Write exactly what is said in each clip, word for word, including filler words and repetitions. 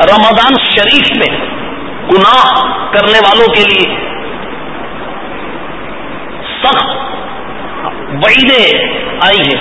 رمضان شریف میں گناہ کرنے والوں کے لیے سخت وعیدیں آئی ہیں.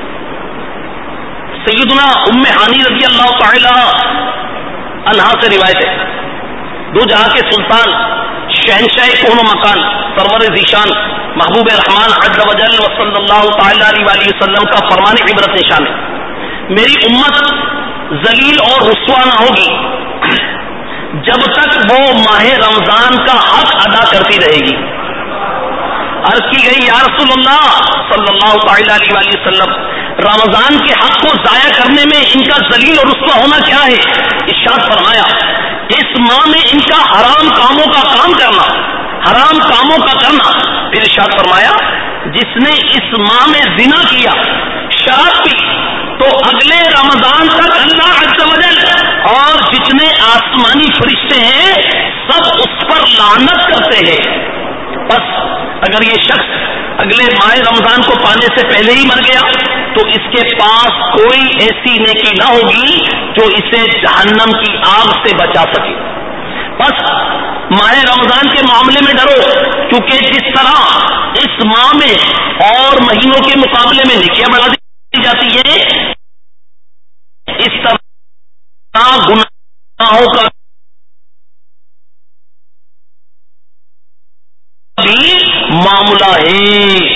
سیدنا ام ہانی رضی اللہ تعالی عنہا سے روایت ہے، دو جہاں کے سلطان شہنشاہ کون و مکان سرور ذیشان محبوب رحمان عز و جل و صلی اللہ تعالی علیہ وسلم کا فرمان عبرت نشان ہے، میری امت ذلیل اور رسوا نہ ہوگی جب تک وہ ماہ رمضان کا حق ادا کرتی رہے گی. عرض کی گئی یا رسول اللہ صلی اللہ تعالی علیہ وسلم، رمضان کے حق کو ضائع کرنے میں ان کا ذلیل اور رسوا ہونا کیا ہے؟ ارشاد فرمایا اس ماہ میں ان کا حرام کاموں کا کام کرنا، حرام کاموں کا کرنا. پھر ارشاد فرمایا جس نے اس ماہ میں زنا کیا، شراب پی، تو اگلے رمضان تک اللہ عز و جل اور جتنے آسمانی فرشتے ہیں سب اس پر لعنت کرتے ہیں. بس اگر یہ شخص اگلے ماہ رمضان کو پانے سے پہلے ہی مر گیا تو اس کے پاس کوئی ایسی نیکی نہ ہوگی جو اسے جہنم کی آگ سے بچا سکے. بس ماہ رمضان کے معاملے میں ڈرو، کیونکہ جس طرح اس ماہ میں اور مہینوں کے مقابلے میں نیکیاں بڑھا دی جاتی ہے، اس طرح گناہوں کا بھی معاملہ ہے.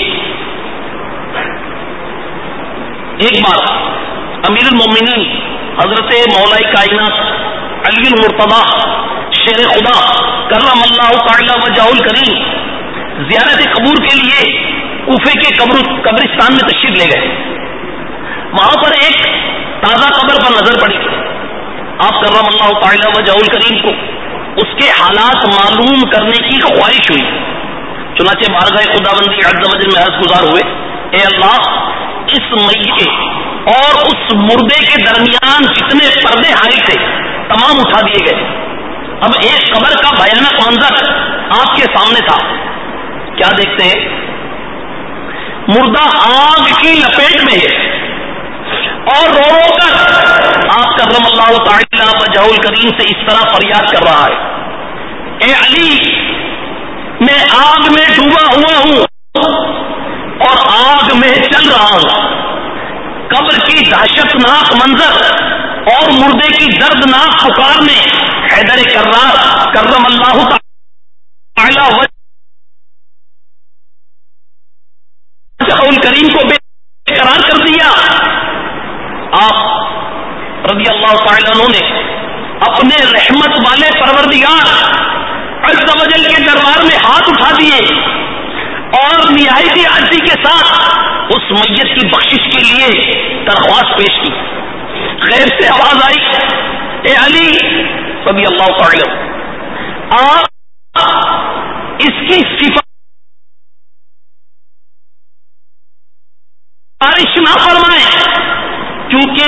ایک بار امیر المومنین حضرت مولا کائنات علی المرتضی شیر خدا کرم اللہ تعالی وجہہ الکریم زیارت قبور کے لیے کوفے کے قبر قبرستان میں تشریف لے گئے. وہاں پر ایک تازہ قبر پر نظر پڑی. آپ کرم اللہ تعالی وجہہ الکریم کو اس کے حالات معلوم کرنے کی خواہش ہوئی. چنانچہ بارگاہ خداوندی عز و جل میں عرض گزار ہوئے، اے اللہ اس میت کے اور اس مردے کے درمیان جتنے پردے حائل تھے تمام اٹھا دیے گئے. اب ایک قبر کا بھیانک منظر آپ کے سامنے تھا. کیا دیکھتے ہیں؟ مردہ آگ کی لپیٹ میں ہے اور رو رو کر آپ کرم اللہ تعالی وجہہ الکریم سے اس طرح فریاد کر رہا ہے، اے علی میں آگ میں ڈوبا ہوا ہوں اور آگ میں چل رہا ہوں. قبر کی دہشتناک منظر اور مردے کی دردناک پکار نے حیدر کرار کرم اللہ تعالی وجہہ الکریم کو بے قرار کر دیا. آپ رضی اللہ تعالی عنہ نے اپنے رحمت والے پروردگار عز و جل کے دربار میں ہاتھ اٹھا دیے اور نہایت عاجزی کے ساتھ اس میت کی بخشش کے لیے درخواست پیش کی. خیر سے آواز آئی، اے علی رضی اللہ تعالی آپ اس کی سفارش نہ فرمائیں، کیونکہ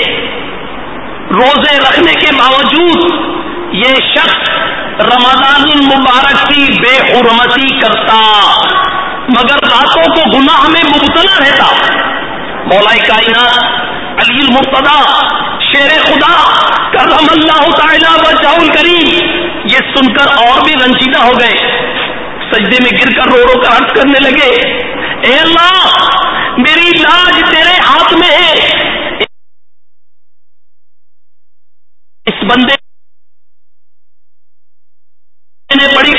روزے رکھنے کے باوجود یہ شخص رمضان المبارک کی بے حرمتی کرتا مگر راتوں کو گناہ میں مبتلا رہتا. مولا کائنات علی المرتضی شیر خدا کرم اللہ تعالی وجہہ الکریم یہ سن کر اور بھی رنجیدہ ہو گئے. سجدے میں گر کر رو رو کر عرض کرنے لگے، اے اللہ میری لاج تیرے ہاتھ میں ہے. اس بندے نے بڑی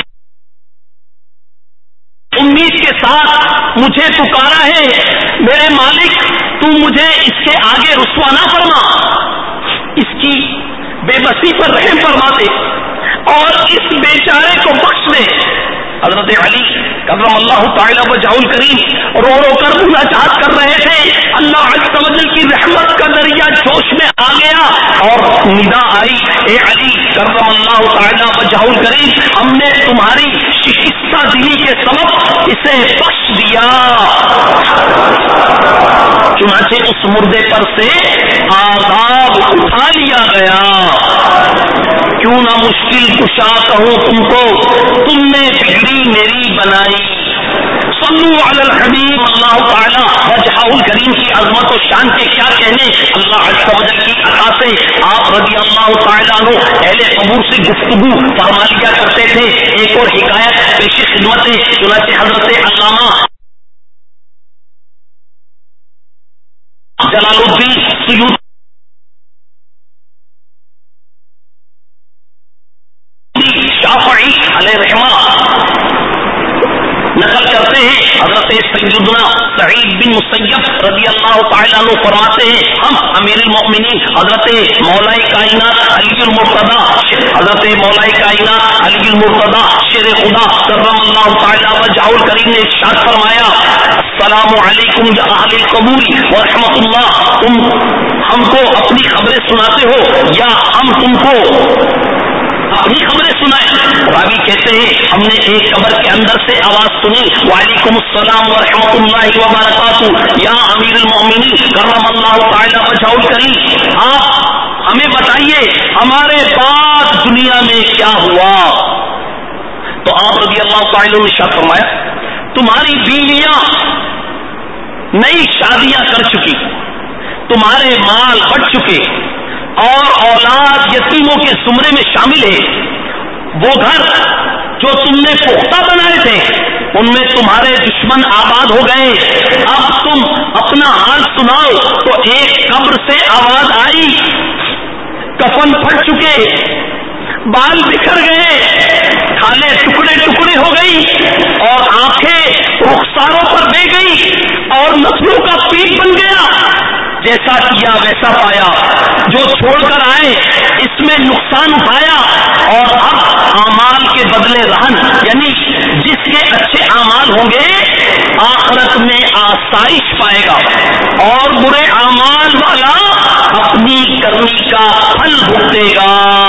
امید کے ساتھ مجھے پکارا ہے، میرے مالک تو مجھے اس کے آگے رسوا نہ فرما، اس کی بے بسی پر رحم فرما دے اور اس بیچارے کو بخش دے. حضرت علی کرم اللہ تعالی وجہہ الکریم رو رو کر مناجات کر رہے تھے. اللہ عز و جل کی رحمت کا دریا جوش میں آ گیا اور ندا آئی، اے علی کرم اللہ تعالی وجہہ الکریم ہم نے تمہاری شکستہ دلی کے سبب اسے بخش دیا. چنانچہ اس مردے پر سے عذاب اٹھا لیا گیا. کیوں نہ مشکل کشا کہوں تم کو، تم نے بگڑی میری بنائی. صلو علی الحبیب. اللہ تعالی وجہہ الکریم کی عظمت و شان کے کیا کہنے. اللہ عز و جل کی عطا سے آپ رضی اللہ اللہ تعالیٰ عنہ اہل قبور سے گفتگو فرما لیا کرتے تھے. ایک اور حکایت پیش خدمت ہے. چنانچہ حضرت علامہ جلال الدین سیوطی شافعی علیہ رحمہ نقل کرتے ہیں. حضرت سیدنا سعید بن مسیب رضی اللہ تعالیٰ عنہ فرماتے ہیں ہم امیر المؤمنین حضرت مولا کائنات علی المرتضی حضرت مولا کائنات علی المرتضی شیر خدا کرم اللہ تعالیٰ وجہہ الکریم نے ارشاد فرمایا السلام علیکم یا اہل القبور ورحمۃ اللہ. تم ہم کو اپنی خبریں سناتے ہو یا ہم تم کو اپنی خبریں سنائیں؟ راوی کہتے ہیں ہم نے ایک قبر کے اندر سے آواز سنی وعلیکم السلام ورحمۃ اللہ وبرکاتہ یا امیر المؤمنین کرم اللہ تعالی وجہہ الکریم آپ ہمیں بتائیے ہمارے بعد دنیا میں کیا ہوا. تو آپ رضی اللہ تعالی نے ارشاد فرمایا تمہاری بیویاں نئی شادیاں کر چکی, تمہارے مال بڑھ چکے اور اولاد یتیموں کے زمرے میں شامل ہے. وہ گھر جو تم نے پختہ بنائے تھے ان میں تمہارے دشمن آباد ہو گئے. اب تم اپنا حال سناؤ. تو ایک قبر سے آواز آئی کفن پھٹ چکے, بال بکھر گئے, کھالیں ٹکڑے ٹکڑے ہو گئی اور آنکھیں رخساروں پر بہ گئی اور نسلوں کا پیٹ بن گیا. جیسا کیا ویسا پایا, جو چھوڑ کر آئے اس میں نقصان اٹھایا اور اب اعمال کے بدلے رہن یعنی جس کے اچھے اعمال ہوں گے آخرت میں آسائش پائے گا اور برے اعمال والا اپنی کرنی کا پھل بھگتے گا.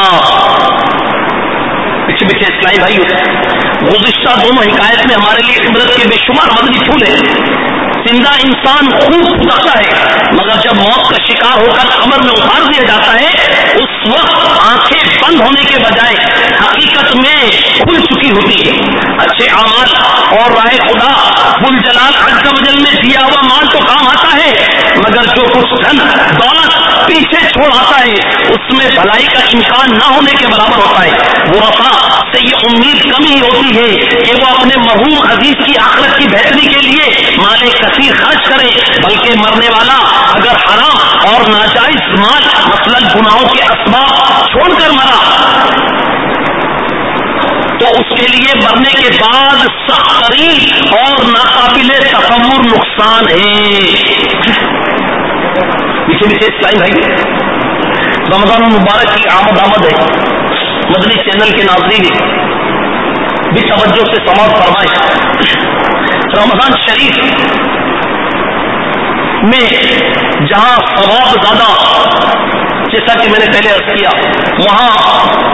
پیچھے پیچھے اسلائی بھائی گزشتہ دونوں حکایت میں ہمارے لیے عبرت کے بے شمار مدنی پھول ہیں. زندہ انسان خوب پھدکتا ہے مگر جب موت کا شکار ہو کر قبر میں اتار دیا جاتا ہے اس وقت آنکھیں بند ہونے کے بجائے حقیقت میں کھل چکی ہوتی ہے. اچھے اعمال اور راہ خدا بل جلال عز و جل میں دیا ہوا مال تو کام آتا ہے مگر جو کچھ دھن دولت پیچھے چھوڑ آتا ہے اس میں بھلائی کا امکان نہ ہونے کے برابر ہوتا ہے. ورثاء سے یہ امید کمی ہوتی ہے کہ وہ اپنے مرحوم عزیز کی آخرت کی بہتری کے لیے مال کثیر خرچ کرے, بلکہ مرنے والا اگر حرام اور ناجائز مال مثلاً گناہوں کے اسباب چھوڑ کر مرا تو اس کے لیے مرنے کے بعد سخت ترین اور ناقابل تصور نقصان ہے. پیچھے پیچھے اسلائی بھائی رمضان المبارک کی آمد آمد ہے. مدنی چینل کے ناظرین بھی توجہ سے سماعت فرمائیں. رمضان شریف میں جہاں ثواب زیادہ جیسا کہ میں نے پہلے عرض کیا وہاں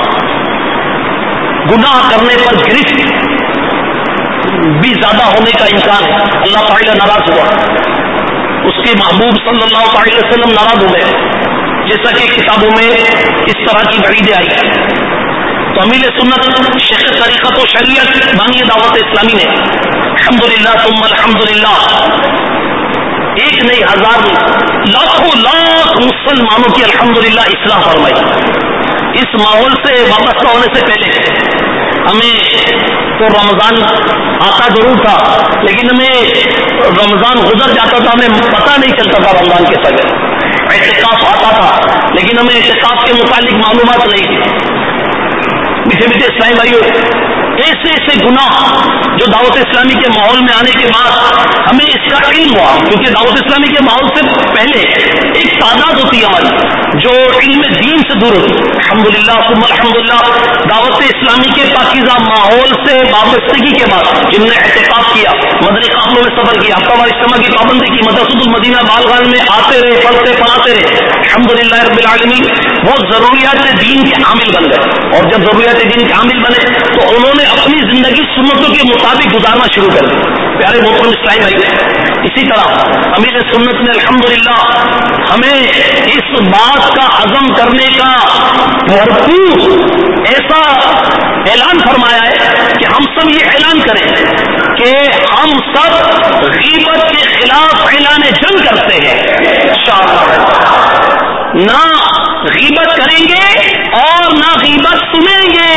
گناہ کرنے پر گرفت بھی زیادہ ہونے کا امکان ہے. اللہ تعالیٰ ناراض ہوا, اس کے محبوب صلی اللہ علیہ وسلم ناراض ہو گئے جیسا کہ کتابوں میں اس طرح کی وعیدیں آئی. تو امیل سنت شیخ طریقت و شریعت بانی دعوت اسلامی نے الحمدللہ ثم الحمدللہ ایک نہیں ہزار لاکھوں لاکھ مسلمانوں کی الحمدللہ اصلاح فرمائی. اس ماحول سے وابستہ ہونے سے پہلے ہمیں تو رمضان آتا ضرور تھا لیکن ہمیں رمضان گزر جاتا تھا, ہمیں پتہ نہیں چلتا تھا رمضان کے سگے. اعتکاف آتا تھا لیکن ہمیں اعتکاف کے متعلق معلومات نہیں تھی. میٹھے میٹھے اسلامی بھائیوں ایسے ایسے گناہ جو دعوت اسلامی کے ماحول میں آنے کے بعد ہمیں اس کا علم ہوا, کیونکہ دعوت اسلامی کے ماحول سے پہلے ایک تعداد ہوتی ہے ہماری جو علم دین سے دور ہوتی ہے. الحمدللہ ثم الحمدللہ دعوت اسلامی کے پاکیزہ ماحول سے وابستگی کے بعد جن نے احتکاب کیا, مدنی قافلوں میں سفر کیا, ہفتہ وار اجتماع کی پابندی کی, مدرسۃ المدینہ بالغان میں آتے رہے, پڑھتے پڑھاتے رہے, الحمدللہ رب العالمین وہ ضروریات دین کے عامل بن گئے. اور جب ضروریات دین کے عامل بنے تو انہوں نے اپنی زندگی سنتوں کے مطابق گزارنا شروع کر دی. پیارے محترم اسلامی بھائی اسی طرح امیر سنت نے الحمدللہ ہمیں اس بات کا عزم کرنے کا بھرپور ایسا اعلان فرمایا ہے کہ ہم سب یہ اعلان کریں کہ ہم سب غیبت کے خلاف اعلان جنگ کرتے ہیں. انشاءاللہ نہ غیبت کریں گے اور نہ غیبت سنیں گے.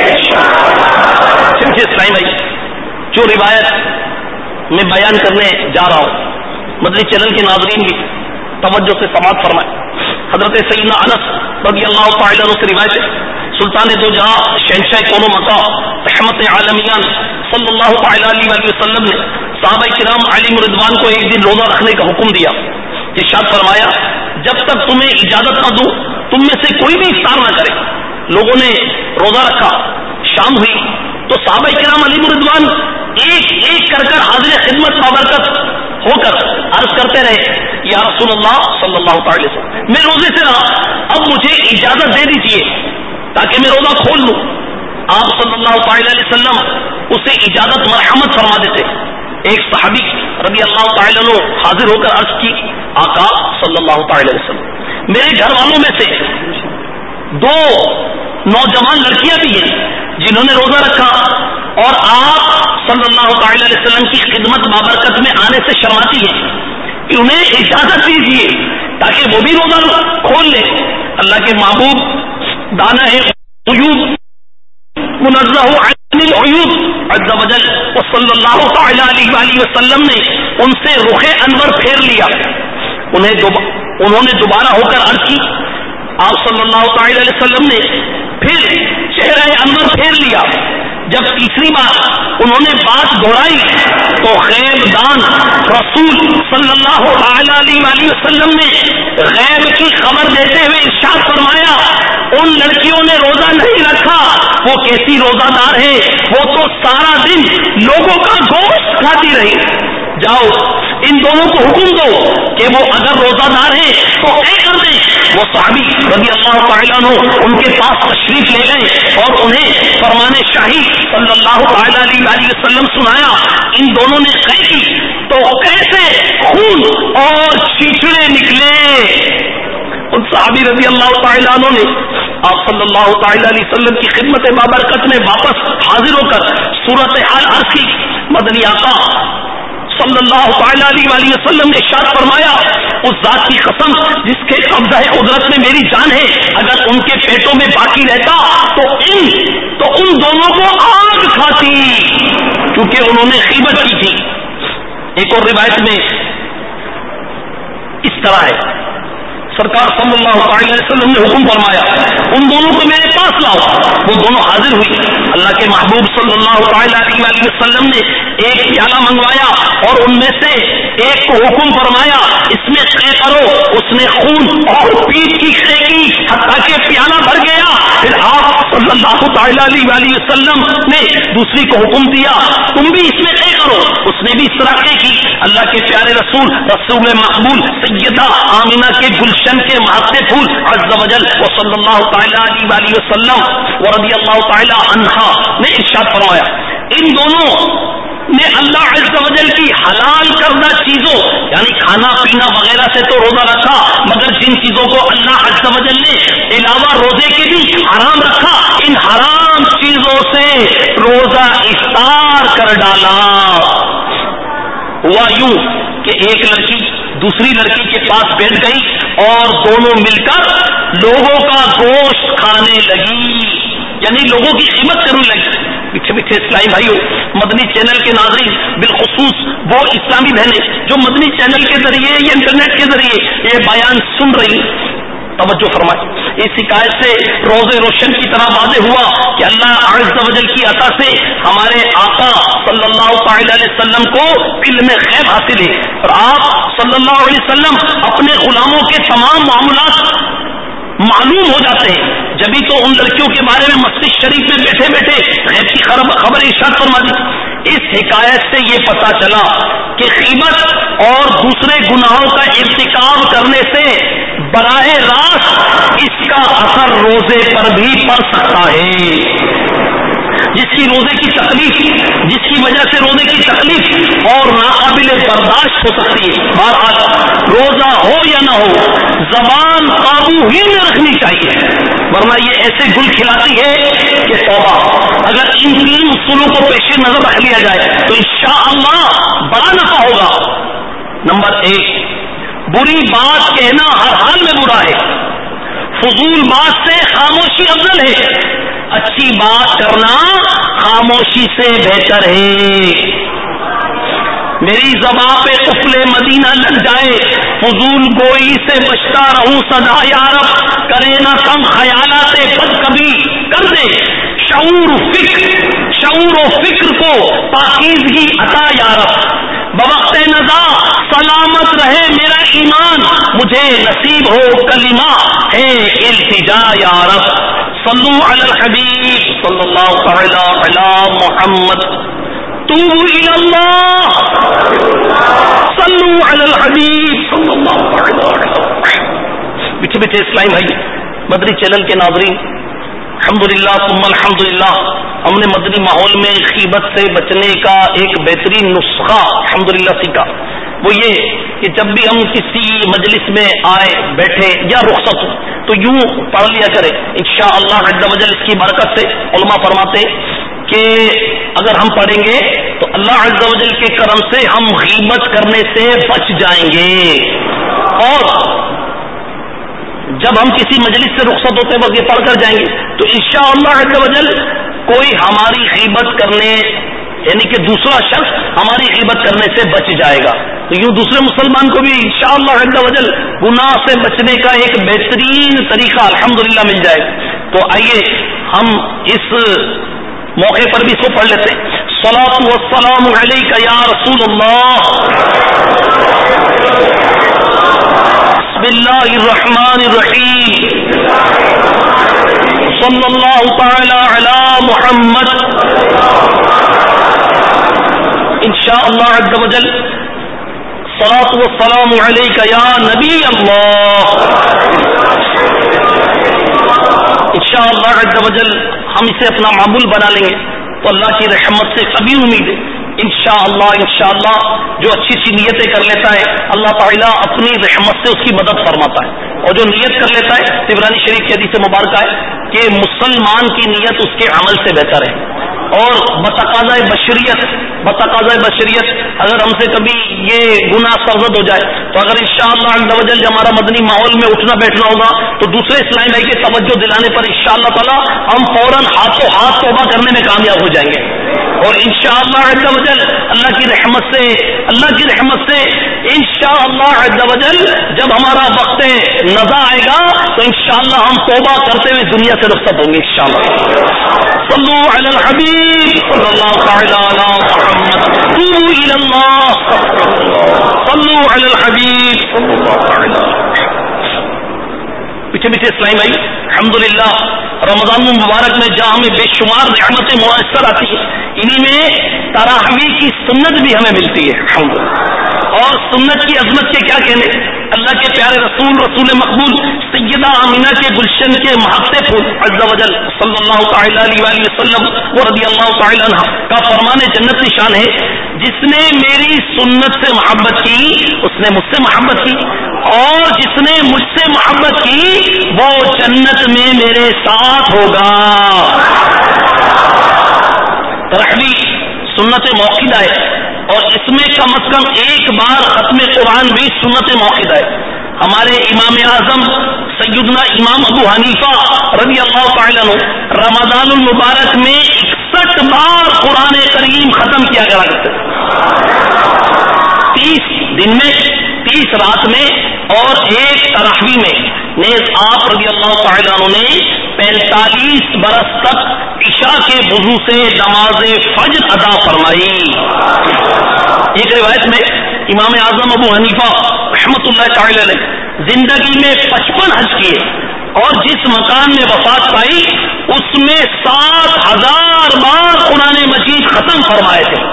اسلام بھائی جو روایت میں بیان کرنے جا رہا ہوں، مدنی چینل کے ناظرین بھی توجہ سے سماعت فرمائیں. حضرت سیدنا انس رضی اللہ تعالی عنہ سے روایت ہے، سلطان دو جہاں شہنشاہ کون و مکا رحمت عالمیان صلی اللہ تعالی علیہ وسلم نے صحابہ کرام علیہم رضوان کو ایک دن روزہ رکھنے کا حکم دیا. ارشاد فرمایا جب تک تمہیں اجازت نہ دوں تم میں سے کوئی بھی افطار نہ کرے. لوگوں نے روزہ رکھا، شام ہوئی تو صحابہ کرام علیہم رضوان ایک ایک کر کر حاضر خدمت بابرکت ہو کر عرض کرتے رہے، یا رسول اللہ صلی اللہ تعالی وسلم میں روزے سے رہا، اب مجھے اجازت دے دیجیے تاکہ میں روزہ کھول لوں. آپ صلی اللہ تعالی علیہ وسلم اسے اجازت مرحمت فرما دیتے. ایک صحابی رضی اللہ تعالی عنہ حاضر ہو کر عرض کی، آقا صلی اللہ تعالی علیہ وسلم میرے گھر والوں میں سے دو نوجوان لڑکیاں بھی ہیں جنہوں نے روزہ رکھا اور آپ صلی اللہ تعالی علیہ وسلم کی خدمت بابرکت میں آنے سے شرماتی ہیں، کہ انہیں اجازت دیجیے تاکہ وہ بھی روزہ کھول لے. اللہ کے محبوب دانا ہے عیوب منزہ عن العیوب عز وجل صلی اللہ تعالی علیہ وآلہ وسلم نے ان سے رخ انور پھیر لیا. انہیں دوبا... انہوں نے دوبارہ ہو کر عرض کی، آپ صلی اللہ تعالی علیہ وسلم نے پھر چہرہ انور پھیر لیا. جب تیسری بار انہوں نے بات دہرائی تو غیب دان رسول صلی اللہ تعالی علیہ وآلہ وسلم نے غیب کی خبر دیتے ہوئے ارشاد فرمایا، ان لڑکیوں نے روزہ نہیں رکھا، وہ کیسی روزہ دار ہے، وہ تو سارا دن لوگوں کا گوشت کھاتی رہی. جاؤ ان دونوں کو حکم دو کہ وہ اگر روزہ دار ہیں تو اے کر دیں. وہ صحابی رضی اللہ تعالیٰ عنہ ان کے پاس تشریف لے گئے اور انہیں فرمان شاہی صلی اللہ تعالی علیہ وآلہ وسلم سنایا. ان دونوں نے قے کی تو کیسے خون اور چیچڑے نکلے. ان صحابی رضی اللہ تعالیٰ عنہ نے آپ صلی اللہ تعالی علیہ وسلم کی خدمت بابرکت میں واپس حاضر ہو کر صورت حال عرض کی. مدنی آقا صلی اللہ تعالی علیہ وآلہ وسلم نے ارشاد فرمایا، اس ذات کی قسم جس کے قبضہ قدرت میں میری جان ہے، اگر ان کے پیٹوں میں باقی رہتا تو ان تو ان دونوں کو آگ کھاتی، کیونکہ انہوں نے غیبت کی تھی. ایک اور روایت میں اس طرح ہے، سرکار صلی اللہ علیہ وسلم نے حکم فرمایا ان دونوں کو میرے پاس لاؤ. وہ دونوں حاضر ہوئی. اللہ کے محبوب صلی اللہ علیہ وسلم نے ایک پیالہ منگوایا اور ان میں سے ایک کو حکم فرمایا اس میں قے کرو. اس نے خون اور پیٹ کی قے کی حتیٰ کہ پیالہ بھر گیا. پھر آپ صلی اللہ تعالی علیہ وسلم نے دوسری کو حکم دیا تم بھی اس میں قے کرو. اس نے بھی اس طرح قے کی. اللہ کے پیارے رسول رسول مقبول سیدہ آمینہ کے گلشن کے مہتے پھول عز وجل و صلی اللہ تعالی علیہ وآلہ وسلم و رضی اللہ تعالی عنہا نے ارشاد فرمایا، ان دونوں نے اللہ عز وجل کی حلال کردہ چیزوں یعنی کھانا پینا وغیرہ سے تو روزہ رکھا، مگر جن چیزوں کو اللہ عز وجل نے علاوہ روزے کے بھی حرام رکھا، ان حرام چیزوں سے روزہ افطار کر ڈالا. ہوا یوں کہ ایک لڑکی دوسری لڑکی کے پاس بیٹھ گئی اور دونوں مل کر لوگوں کا گوشت کھانے لگی، یعنی لوگوں کی قیمت کرنے لگی. پیچھے پیچھے اسلامی بھائیوں، مدنی چینل کے ناظرین، بالخصوص وہ اسلامی بہنیں جو مدنی چینل کے ذریعے یا انٹرنیٹ کے ذریعے یہ بیان سن رہی، توجہ فرمائیں. اس حکایت سے روز روشن کی طرح واضح ہوا کہ اللہ عز و جل کی عطا سے ہمارے آقا صلی اللہ تعالی علیہ وسلم کو علم غیب حاصل ہے اور آپ صلی اللہ علیہ وسلم اپنے غلاموں کے تمام معاملات معلوم ہو جاتے ہیں. جبھی تو ان لڑکیوں کے بارے میں مسجد شریف میں بیٹھے بیٹھے غیب کی خبر ارشاد فرما دی. اس حکایت سے یہ پتا چلا کہ غیبت اور دوسرے گناہوں کا ارتکاب کرنے سے براہ راست اس کا اثر روزے پر بھی پڑ سکتا ہے. جس کی روزے کی تکلیف جس کی وجہ سے روزے کی تکلیف اور ناقابل برداشت ہو سکتی ہے. بہرحال روزہ ہو یا نہ ہو زبان قابو ہی میں رکھنی چاہیے، ورنہ یہ ایسے گل کھلاتی ہے کہ توبہ. اگر ان تین اصولوں کو پیش نظر رکھ لیا جائے تو انشاءاللہ بڑا نفع ہوگا. نمبر ایک، بری بات کہنا ہر حال میں برا ہے. فضول بات سے خاموشی افضل ہے، اچھی بات کرنا خاموشی سے بہتر ہے۔ میری زباں پہ قفل مدینہ لگ جائے، فضول گوئی سے بچتا رہوں سدا یارب، کرے نہ کم خیالات بد کبھی کر دے، شعور فکر شعور و فکر کو پاکیزگی عطا یارب، بوقت نزا سلامت رہے میرا ایمان، مجھے نصیب ہو کلمہ ہے التجا یارب۔ صلو علی الحبیب صلی اللہ تعالی علی محمد، توبوا الی اللہ، صلو علی الحبیب صلی اللہ تعالی علی محمد۔ میٹھے میٹھے اسلامی بھائی، مدنی چینل کے ناظرین، الحمدللہ ثم الحمدللہ، ہم نے مدنی ماحول میں غیبت سے بچنے کا ایک بہترین نسخہ الحمدللہ سیکھا۔ وہ یہ کہ جب بھی ہم کسی مجلس میں آئے بیٹھے یا رخصت ہو تو یوں پڑھ لیا کرے انشاءاللہ عز و جل۔ اس کی برکت سے علماء فرماتے کہ اگر ہم پڑھیں گے تو اللہ عز و جل کے کرم سے ہم غیبت کرنے سے بچ جائیں گے، اور جب ہم کسی مجلس سے رخصت ہوتے وقت یہ پڑھ کر جائیں گے تو انشاءاللہ عز و جل کوئی ہماری غیبت کرنے، یعنی کہ دوسرا شخص ہماری غیبت کرنے سے بچ جائے گا، تو یوں دوسرے مسلمان کو بھی انشاءاللہ عز و جل گناہ سے بچنے کا ایک بہترین طریقہ الحمدللہ مل جائے گا۔ تو آئیے ہم اس موقع پر بھی اس کو پڑھ لیتے ہیں۔ صلاۃ والسلام علیک یا رسول اللہ، بسم اللہ الرحمن الرحیم، صلی اللہ تعالی علی محمد، انشاءاللہ عز و جل صلاۃ والسلام علیک یا نبی اللہ، انشاءاللہ عز و جل ہم اسے اپنا معمول بنا لیں گے تو اللہ کی رحمت سے کبھی امید ہے انشاءاللہ انشاءاللہ جو اچھی اچھی نیتیں کر لیتا ہے اللہ تعالیٰ اپنی رحمت سے اس کی مدد فرماتا ہے، اور جو نیت کر لیتا ہے طبرانی شریف کی حدیث مبارکہ ہے کہ مسلمان کی نیت اس کے عمل سے بہتر ہے، اور بتقاضۂ بشریت بتقاضۂ بشریت اگر ہم سے کبھی یہ گناہ سرزد ہو جائے تو اگر انشاءاللہ عز و جل ہمارا مدنی ماحول میں اٹھنا بیٹھنا ہوگا تو دوسرے اسلامی بھائی کے توجہ دلانے پر انشاءاللہ تعالی ہم فوراً ہاتھوں ہاتھ توبہ کرنے میں کامیاب ہو جائیں گے، اور انشاءاللہ عز و جل اللہ کی رحمت سے اللہ کی رحمت سے انشاءاللہ عز و جل جب ہمارا وقت نزا آئے گا تو انشاءاللہ ہم توبہ کرتے ہوئے دنیا سے رخصت ہوں گے انشاءاللہ۔ صلو علی الحبیب صلی اللہ تعالی علی محمد، توبوا الی اللہ، صلو علی الحبیب صلی اللہ تعالی علی محمد۔ پیچھے پیچھے اسلامی بھائی، الحمدللہ رمضان المبارک میں جہاں ہمیں بے شمار نعمتیں میسر آتی ہیں، انہی میں تراویح کی سنت بھی ہمیں ملتی ہے الحمدللہ، اور سنت کی عظمت کے کیا کہنے، اللہ کے پیارے رسول رسول مقبول سیدہ آمینہ کے گلشن کے محبت پھول عز و جل صلی اللہ تعالی علیہ وآلہ وسلم و رضی اللہ تعالی عنہ کا فرمان جنت نشان ہے، جس نے میری سنت سے محبت کی اس نے مجھ سے محبت کی، اور جس نے مجھ سے محبت کی وہ جنت میں میرے ساتھ ہوگا۔ تراویح سنت موقدہ ہے، اور اس میں کم از کم ایک بار ختم قرآن بھی سنت موقدہ ہے۔ ہمارے امام اعظم سیدنا امام ابو حنیفہ رضی اللہ تعالیٰ عنہ رمضان المبارک میں اکسٹھ بار قرآن کریم ختم کیا کرا کرتے، تیس دن میں، تیس رات میں، اور ایک تراویح میں۔ نیز آپ رضی اللہ تعالیٰ عنہ نے پینتالیس برس تک عشاء کے وضو سے نماز فجر ادا فرمائی۔ ایک روایت میں امام اعظم ابو حنیفہ رحمۃ اللہ تعالی علیہ زندگی میں پچپن حج کیے، اور جس مکان میں وفات پائی اس میں سات ہزار بار قرآن مجید ختم فرمائے تھے۔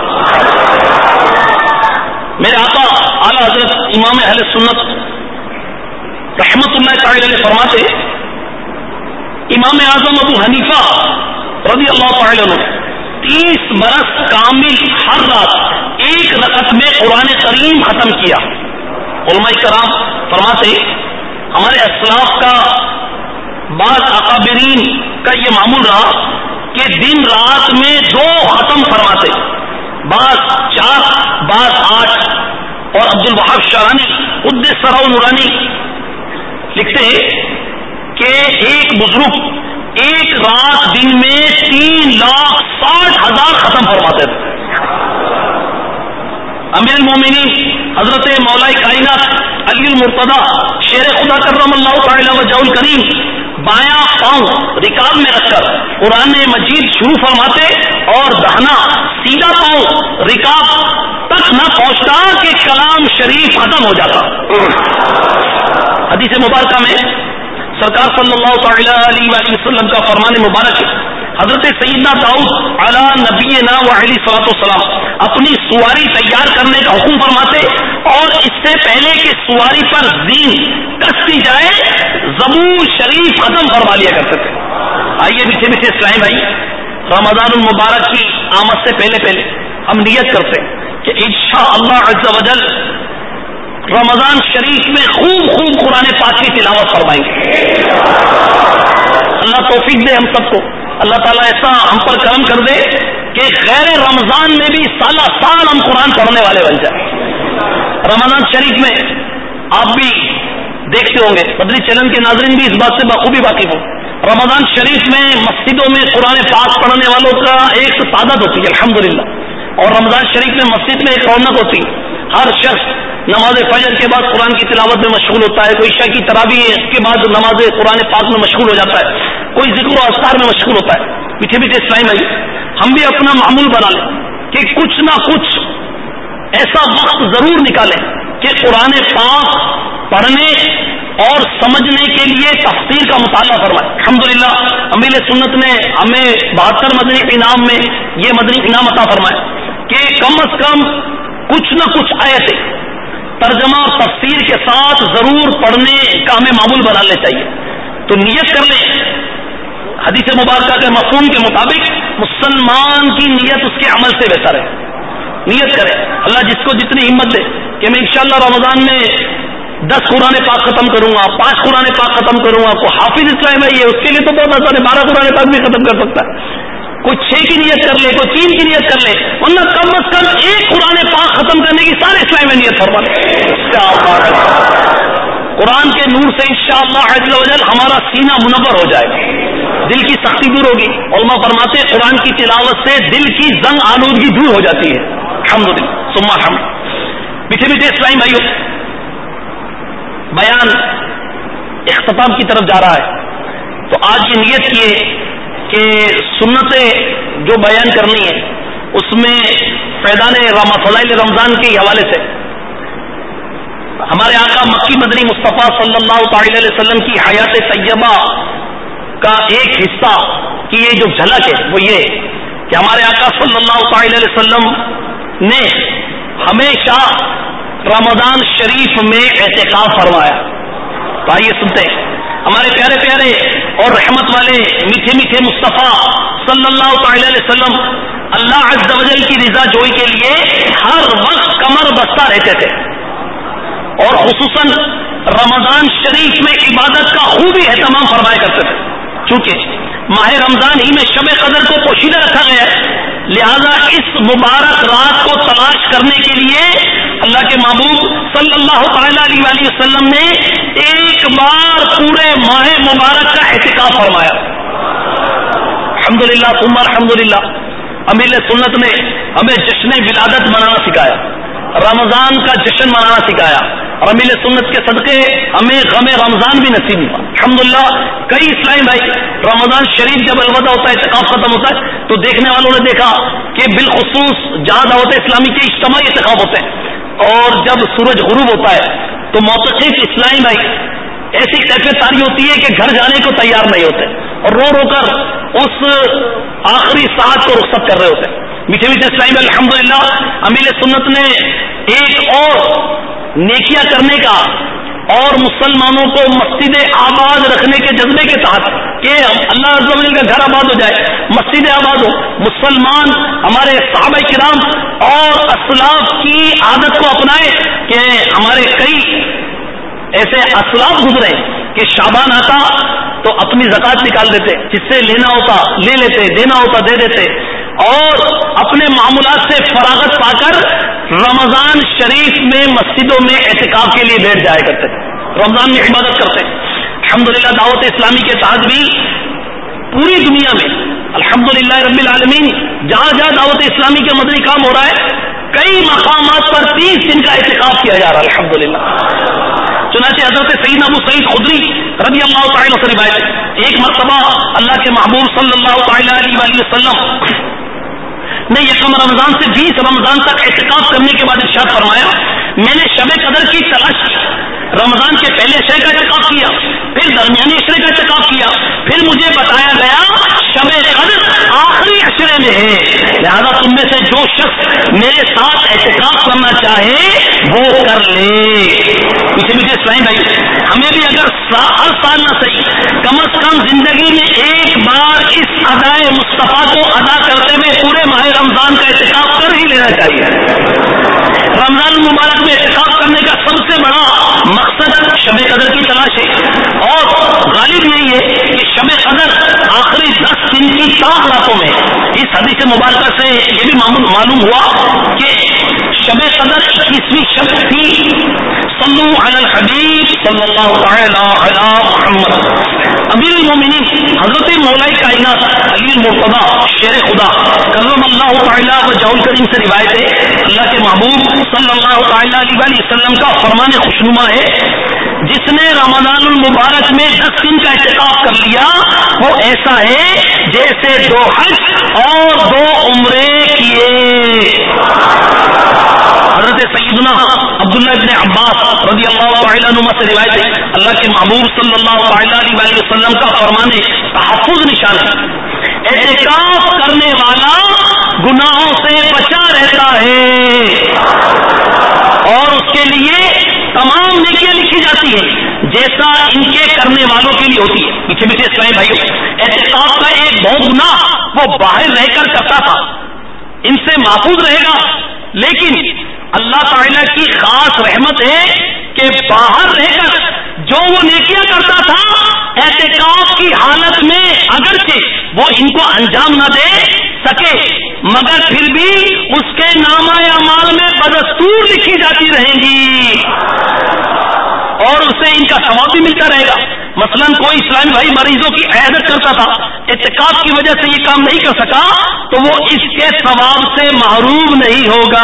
میرے آقا اعلیٰ حضرت امام اہل سنت رحمۃ اللہ تعالی علیہ فرماتے، امام اعظم ابو حنیفہ رضی اللہ تعالی عنہ تیس برس کامل ہر رات ایک رکعت میں قرآن کریم ختم کیا۔ علماء کرام فرماتے ہمارے اسلاف کا بعض اکابرین کا یہ معمول رہا کہ دن رات میں دو ختم فرماتے، بعض چار بعض آٹھ، اور عبد الوہاب شارانی قدس سرہ نورانی لکھتے ہیں کہ ایک بزرگ ایک رات دن میں تین لاکھ ساٹھ ہزار ختم فرماتے تھے. امیر المومنین حضرت مولا کائنات علی المرتضیٰ شیر خدا کرم اللہ تعالی وجہ الکریم بایاں پاؤں رکاب میں رکھ کر قرآن مجید شروع فرماتے اور دہنا سیدھا پاؤں رکاب تک نہ پہنچتا کہ کلام شریف ختم ہو جاتا. حدیث مبارکہ میں سرکار صلی اللہ تعالی علیہ وآلہ وسلم کا فرمان مبارک ہے. حضرت سیدنا داؤد علی نبینا وعلیہ الصلوۃ والسلام اپنی سواری تیار کرنے کا حکم فرماتے اور اس سے پہلے کہ سواری پر زین کس دی جائے زبور شریف ختم فرما لیا کرتے تھے. آئیے میٹھے میٹھے اسلام بھائی، رمضان المبارک کی آمد سے پہلے پہلے ہم نیت کرتے ہیں کہ انشاءاللہ عز و جل رمضان شریف میں خوب خوب قرآن پاک کی تلاوت فرمائیں گے. اللہ توفیق دے ہم سب کو. اللہ تعالیٰ ایسا ہم پر کرم کر دے کہ غیر رمضان میں بھی سالہ سال ہم قرآن پڑھنے والے بن جائیں. رمضان شریف میں آپ بھی دیکھتے ہوں گے، مدنی چینل کے ناظرین بھی اس بات سے بخوبی واقف ہوں، رمضان شریف میں مسجدوں میں قرآن پاک پڑھنے والوں کا ایک تعداد ہوتی ہے الحمدللہ. اور رمضان شریف میں مسجد میں ایک رونق ہوتی ہے. ہر شخص نماز فجر کے بعد قرآن کی تلاوت میں مشغول ہوتا ہے، کوئی عشاء کی تراویح کے بعد نماز قرآن پاک میں مشغول ہو جاتا ہے، کوئی ذکر و اذکار میں مشغول ہوتا ہے. میٹھے میٹھے اسلام بھائی، ہم بھی اپنا معمول بنا لیں کہ کچھ نہ کچھ ایسا وقت ضرور نکالیں کہ قرآن پاک پڑھنے اور سمجھنے کے لیے تفسیر کا مطالعہ فرمائے. الحمدللہ امیر سنت نے ہمیں بہتر مدنی انعام میں یہ مدنی انعام عطا فرمائے کہ کم از کم کچھ نہ کچھ آیتیں ترجمہ اور تفسیر کے ساتھ ضرور پڑھنے کا ہمیں معمول بنا لینا چاہیے. تو نیت کر لیں حدیث مبارکہ کے مفہوم کے مطابق مسلمان کی نیت اس کے عمل سے بہتر ہے. نیت کرے اللہ جس کو جتنی ہمت دے کہ میں انشاءاللہ رمضان میں دس قرآن پاک ختم کروں گا، پانچ قرآن پاک ختم کروں گا. کوئی حافظ اسلام ہے یہ اس کے لیے تو بہت آسان ہے، بارہ قرآن پاک بھی ختم کر سکتا ہے. کوئی چھ کی نیت کر لے، کوئی تین کی نیت کر لے، ورنہ کم از کم ایک قرآن پاک ختم کرنے کی سارے اسلام میں نیت فرما لے. قرآن کے نور سے انشاءاللہ عز و جل ہمارا سینہ منور ہو جائے گا، دل کی سختی دور ہوگی. علماء فرماتے قرآن کی تلاوت سے دل کی زنگ آلودگی دور ہو جاتی ہے. الحمدللہ ثم الحمد. میٹھے میٹھے اسلام بھائیوں، بیان اختتام کی طرف جا رہا ہے تو آج کی نیت یہ کہ سنتیں جو بیان کرنی ہے اس میں فیضان فضائل رمضان کے حوالے سے ہمارے آقا مکی مدنی مصطفیٰ صلی اللہ تعالی علیہ وسلم کی حیات طیبہ کا ایک حصہ کی یہ جو جھلک ہے وہ یہ کہ ہمارے آقا صلی اللہ تعالی علیہ وسلم نے ہمیشہ رمضان شریف میں اعتکاف فرمایا. تو آئیے سنتے ہیں ہمارے پیارے پیارے اور رحمت والے میٹھے میٹھے مصطفیٰ صلی اللہ تعالی علیہ وسلم اللہ عز و جل کی رضا جوئی کے لیے ہر وقت کمر بستہ رہتے تھے اور خصوصاً رمضان شریف میں عبادت کا خوبی اہتمام فرمایا کرتے تھے. چونکہ ماہ رمضان ہی میں شب قدر کو پوشیدہ رکھا گیا ہے، لہذا اس مبارک رات کو تلاش کرنے کے لیے اللہ کے محبوب صلی اللہ تعالی علیہ وآلہ وسلم نے ایک بار پورے ماہ مبارک کا اعتکاف فرمایا. الحمدللہ ثم الحمدللہ امیر سنت نے ہمیں جشن ولادت منانا سکھایا، رمضان کا جشن منانا سکھایا، اور امیر سنت کے صدقے ہمیں غم رمضان بھی نصیب ہوا. الحمدللہ کئی اسلامی بھائی رمضان شریف جب الوداع ہوتا ہے، اعتکاف ختم ہوتا ہے تو دیکھنے والوں نے دیکھا کہ بالخصوص جہاں دعوت اسلامی کے اجتماعی اعتکاف ہوتے ہیں اور جب سورج غروب ہوتا ہے تو معتکف اسلامی بھائی ایسی کیفیت تاری ہوتی ہے کہ گھر جانے کو تیار نہیں ہوتے اور رو رو کر اس آخری ساعت کو رخصت کر رہے ہوتے ہیں. میٹھے میٹھے اسلامی بھائی الحمدللہ امیر سنت نے ایک اور نیکیاں کرنے کا اور مسلمانوں کو مسجد آباد رکھنے کے جذبے کے تحت کہ اللہ عز و جل کا گھر آباد ہو جائے، مسجد آباد ہو، مسلمان ہمارے صحابہ کرام اور اسلاف کی عادت کو اپنائے کہ ہمارے کئی ایسے اسلاف گزرے کہ شعبان آتا تو اپنی زکات نکال دیتے، جس سے لینا ہوتا لے لیتے، دینا ہوتا دے دیتے، اور اپنے معاملات سے فراغت پا کر رمضان شریف میں مسجدوں میں اعتکاف کے لیے بیٹھ جایا کرتے تھے، رمضان میں عبادت کرتے. الحمدللہ دعوت اسلامی کے تحت بھی پوری دنیا میں الحمدللہ رب العالمین جہاں جہاں دعوت اسلامی کے مدنی کام ہو رہا ہے کئی مقامات پر تیس دن کا اعتکاف کیا جا رہا ہے الحمدللہ. چنانچہ حضرت سیدنا ابو سعید خدری رضی اللہ تعالیٰ سے روایت ہے ایک مرتبہ اللہ کے محبوب صلی اللہ تعالیٰ علیہ وآلہ وسلم نے یکم رمضان سے بیس رمضان تک اعتکاف کرنے کے بعد ارشاد فرمایا میں نے شب قدر کی تلاش کی. رمضان کے پہلے عشرے کا اعتکاف کیا, پھر درمیانی عشرے کا اعتکاف کیا, پھر مجھے بتایا گیا شب قدر آخری عشرے میں ہے, لہذا تم میں سے جو شخص میرے ساتھ اعتکاف کرنا چاہے وہ کر لے. پیچھے مجھے اسلام بھائی ہمیں بھی اگر ہر سال نہ صحیح کم از کم زندگی میں ایک بار اس ادائے مصطفیٰ کو ادا کرتے ہوئے پورے ماہ رمضان کا اعتکاف کر ہی لینا چاہیے. رمضان المبارک میں اعتکاف کرنے کا سب سے بڑا مقصد شب قدر کی تلاش ہے اور غالب یہی ہے کہ شب قدر آخری دس دن کی سات راتوں میں. اس حدیث مبارکہ سے یہ بھی معلوم ہوا کہ شب قدر اکیسویں شب تھی. صلو علی الحبیب صلی اللہ تعالی علی محمد. امیر المومنین حضرت مولا کائنات علی المرتضی شیر خدا کرم اللہ تعالی وجہہ الکریم سے روایت ہے اللہ کے محبوب صلی اللہ تعالی علیہ وسلم کا فرمان خوشنما ہے جس نے رمضان المبارک میں دس دن کا اعتکاف کر لیا وہ ایسا ہے جیسے دو حج اور دو عمرے کیے. حضرت سیدنا عبداللہ ابن عباس رضی اللہ تعالیٰ عنہ سے روایت ہے اللہ کے محبوب صلی اللہ تعالیٰ علیہ وسلم کا فرمان تحفظ نشان ہے اعتکاف کرنے والا گناہوں سے بچا رہتا ہے اور اس کے لیے تمام نیکیاں لکھی جاتی ہیں جیسا ان کے کرنے والوں کے لیے ہوتی ہے. پیچھے پیچھے اسلامی بھائیوں اعتکاف کا ایک بہت گناہ وہ باہر رہ کر کرتا تھا ان سے محفوظ رہے گا, لیکن اللہ تعالیٰ کی خاص رحمت ہے کہ باہر رہ کر جو وہ نیکیاں کرتا تھا اعتکاف کی حالت میں اگرچہ وہ ان کو انجام نہ دے سکے مگر پھر بھی اس کے نامہ اعمال میں بدستور لکھی جاتی رہیں گی اور اسے ان کا ثواب بھی ملتا رہے گا. مثلا کوئی اسلامی بھائی مریضوں کی عیادت کرتا تھا اعتکاف کی وجہ سے یہ کام نہیں کر سکا تو وہ اس کے ثواب سے محروم نہیں ہوگا.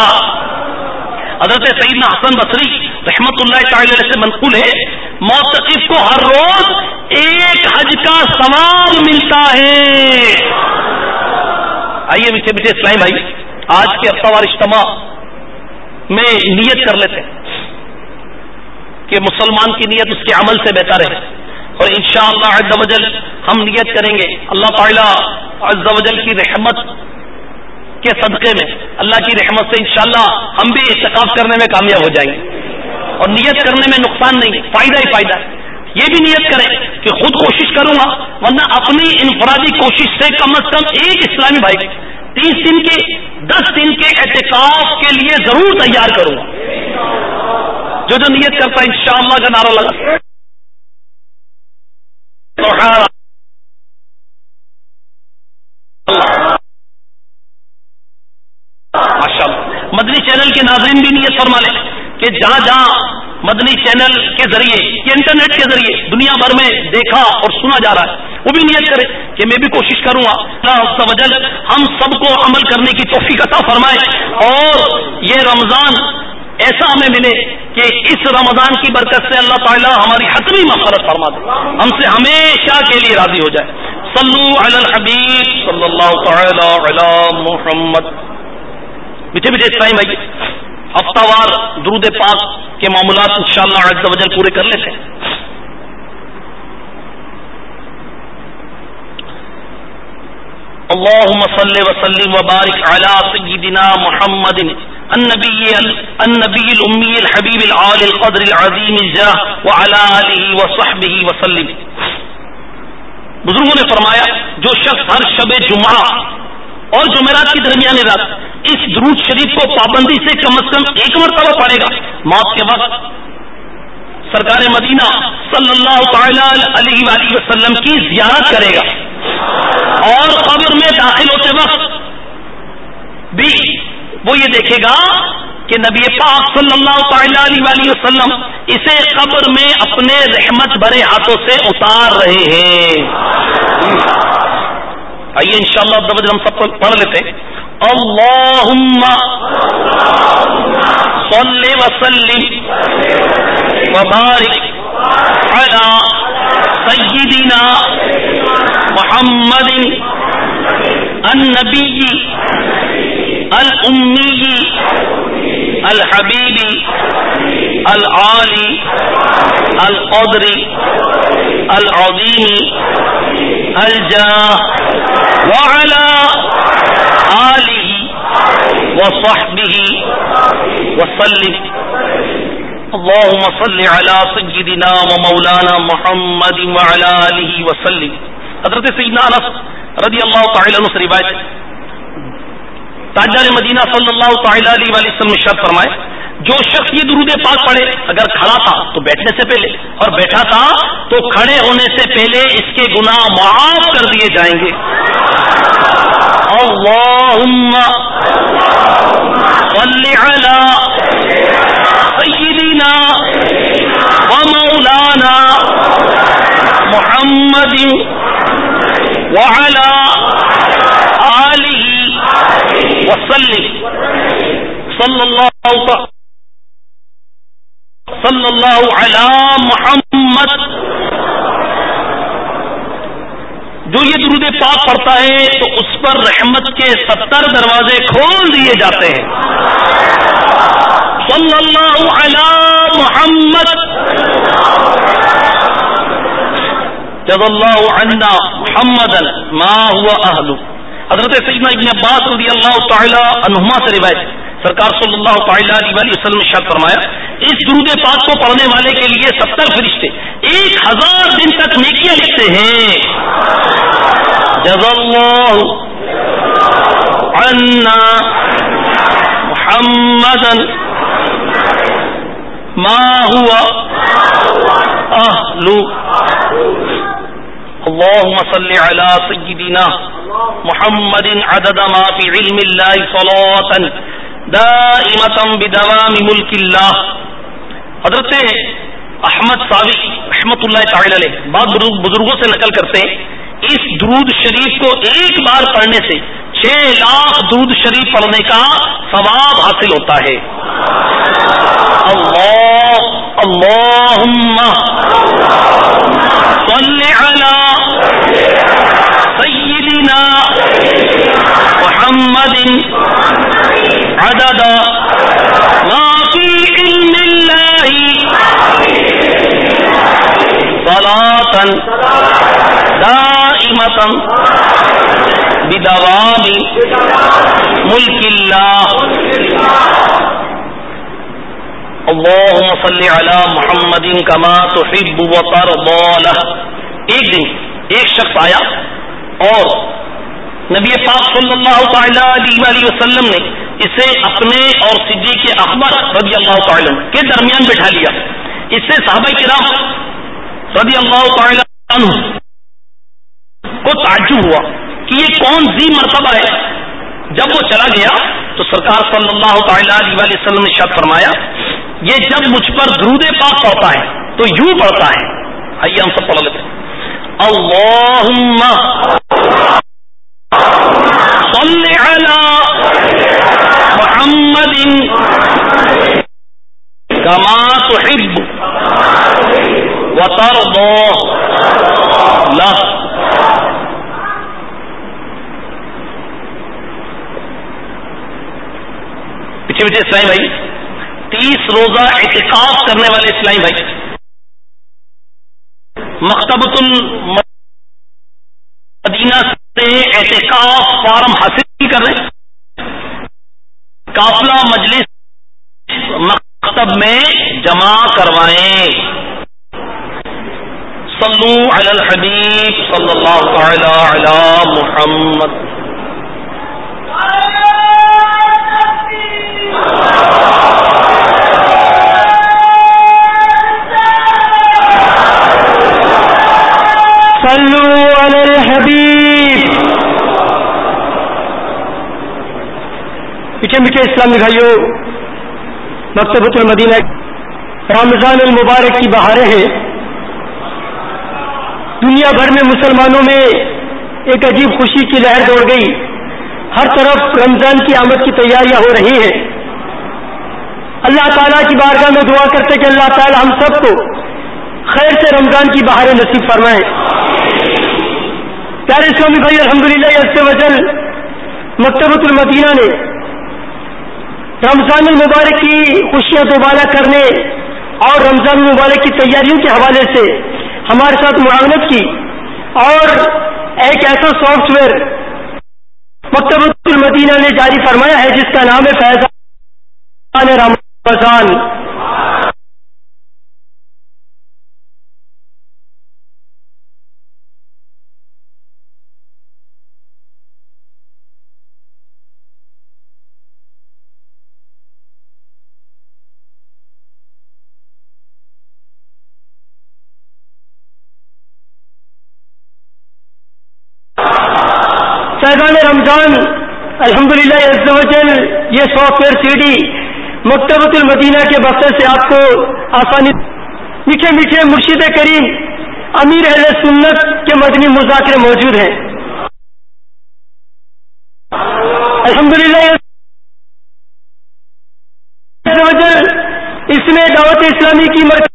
حضرت سیدنا حسن بصری رحمت اللہ تعالی علیہ سے منقول ہے معتکف کو ہر روز ایک حج کا ثواب ملتا ہے. آئیے میٹھے میٹھے اسلامی بھائی آج کے ہفتہ وار اجتماع میں نیت کر لیتے ہیں کہ مسلمان کی نیت اس کے عمل سے بہتر ہے اور انشاءاللہ عز و جل ہم نیت کریں گے اللہ تعالی عز و جل کی رحمت کے صدقے میں اللہ کی رحمت سے انشاءاللہ ہم بھی اعتکاف کرنے میں کامیاب ہو جائیں گے اور نیت کرنے میں نقصان نہیں فائدہ ہی فائدہ ہے. یہ بھی نیت کریں کہ خود کوشش کروں گا ورنہ اپنی انفرادی کوشش سے کم از کم ایک اسلامی بھائی تیس دن کے دس دن کے اعتکاف کے لیے ضرور تیار کروں گا. جو جو نیت کرتا ہے انشاءاللہ کا نعرہ لگا ماشاءاللہ. مدنی چینل کے ناظرین بھی نیت فرما لیں کہ جہاں جہاں مدنی چینل کے ذریعے یا انٹرنیٹ کے ذریعے دنیا بھر میں دیکھا اور سنا جا رہا ہے وہ بھی نیت کرے کہ میں بھی کوشش کروں گا اللہ عز و جل ہم سب کو عمل کرنے کی توفیق عطا فرمائے اور یہ رمضان ایسا ہمیں ملے کہ اس رمضان کی برکت سے اللہ تعالیٰ ہماری حتمی مغفرت فرما دے ہم سے ہمیشہ کے لیے راضی ہو جائے. صلو علی الحبیب صلی اللہ تعالی علی محمد. میٹھے میٹھے اسلامی بھائی ہفتہ وار درود پاک کے معاملات انشاءاللہ عز و جل پورے کر لیتے ہیں. اللهم صل وسلم وبارك على سيدنا محمد النبي النبي الأمي الحبيب العالي القدر العظيم الجاه وعلى آله وصحبه وسلم. بزرگوں نے فرمایا جو شخص ہر شب جمعہ اور جمعرات کی درمیانی رات اس درود شریف کو پابندی سے کم از کم ایک مرتبہ پڑھے گا موت کے وقت سرکار مدینہ صلی اللہ تعالی علیہ وآلہ وسلم کی زیارت کرے گا اور قبر میں داخل ہوتے وقت بھی وہ یہ دیکھے گا کہ نبی پاک صلی اللہ تعالی علیہ وآلہ وسلم اسے قبر میں اپنے رحمت بھرے ہاتھوں سے اتار رہے ہیں. آئیے انشاءاللہ اب ہم سب کو پڑھ لیتے ہیں. اللہم صلی وسلم وبارک علی سیدنا محمد النبی الامی الحبیب العالی القدر العظیم الجاہ وعلی آلہ وصحبہ وسلم. اللہم صل علی سیدنا و مولانا محمد وعلی آلہ وسلم. حضرت سیدنا انس رضی اللہ تعالی عنہ سے روایت ہے، تاجدار مدینہ صلی اللہ تعالی علیہ وآلہ وسلم ارشاد فرمائے، جو شخص یہ درود پاک پڑھے، اگر کھڑا تھا تو بیٹھنے سے پہلے اور بیٹھا تھا تو کھڑے ہونے سے پہلے اس کے گناہ معاف کر دیے جائیں گے. اللہم صلی علی سیدنا و مولانا محمد وعلی آلہ وسلم. صلی اللہ صلی اللہ علی محمد. جو یہ درود پاک پڑھتا ہے تو اس پر رحمت کے ستر دروازے کھول دیے جاتے ہیں. صلی اللہ علی محمد جزا اللہ عنا محمدا ما هو اہلہ. حضرت سیدنا ابن عباس رضی اللہ تعالی عنہما سے روایت، سرکار صلی اللہ تعالی علیہ وسلم نے ارشاد فرمایا، اس درود پاک کو پڑھنے والے کے لیے ستر فرشتے ایک ہزار دن تک نیکیاں لکھتے ہیں. جزا اللہ عنا محمدا ما هو اہلہ. اللهم صل على سيدنا محمد عدد ما في علم الله صلاة دائمة بدوام ملك الله. حضرت احمد صاوی رحمۃ اللہ تعالی علیہ بعض بزرگوں سے نقل کرتے ہیں، اس درود شریف کو ایک بار پڑھنے سے چھ لاکھ درود شریف پڑھنے کا ثواب حاصل ہوتا ہے. اللہ اللہم صلی علی سیدنا محمد عدد ما فی علم اللہ صلاۃ دائمۃ بدوام ملک اللہ. اللہم صلی علی محمد کما تحب وترضی لہ. ایک دن ایک شخص آیا اور نبی پاک صلی اللہ تعالی علیہ وسلم نے اسے اپنے اور صدیق اکبر رضی اللہ تعالی عنہ کے درمیان بٹھا لیا. اس سے صحابہ کرام رضی اللہ تعالی عنہ کو تعجب ہوا کہ یہ کون ذی مرتبہ ہے. جب وہ چلا گیا تو سرکار صلی اللہ تعالی علیہ وسلم نے ارشاد فرمایا، یہ جب مجھ پر درود پاک پڑھتا ہے تو یوں پڑھتا ہے. آئیے ہم سب پڑھ لیتے ہیں. اللہم صلی علی محمد کما تحب وترضی لہ. پیچھے پیچھے اسلامی بھائی، تیس روزہ اعتکاف کرنے والے اسلامی بھائی مکتبۃ المدینہ سے اعتکاف فارم حاصل کر رہے ہیں. قافلہ مجلس مکتب میں جمع کروائیں. صلو علی الحبیب صلی اللہ تعالی علی محمد. صلو علی الحبیب. پیچھے پیچھے اسلامی بھائیوں، مکتبۃ المدینہ رمضان المبارک کی بہاریں ہیں. دنیا بھر میں مسلمانوں میں ایک عجیب خوشی کی لہر دوڑ گئی. ہر طرف رمضان کی آمد کی تیاریاں ہو رہی ہیں. اللہ تعالیٰ کی بارگاہ میں دعا کرتے کہ اللہ تعالیٰ ہم سب کو خیر سے رمضان کی بہاریں نصیب فرمائیں. پیارے اسلامی بھائی، الحمدللہ عز و جل مکتبۃ المدینہ نے رمضان المبارک کی خوشیاں دوبارہ کرنے اور رمضان المبارک کی تیاریوں کے حوالے سے ہمارے ساتھ معاونت کی، اور ایک ایسا سافٹ ویئر مکتبۃ المدینہ نے جاری فرمایا ہے جس کا نام ہے فیضان رمضان. فیضان رمضان الحمدللہ عز و جل یہ software C D Maktabatul Madina کے بستے سے آپ کو آسانی. میٹھے میٹھے مرشد کریم امیر اہل سنت کے مدنی مذاکرے موجود ہیں. الحمدللہ عز و جل اس میں دعوت اسلامی کی مرکز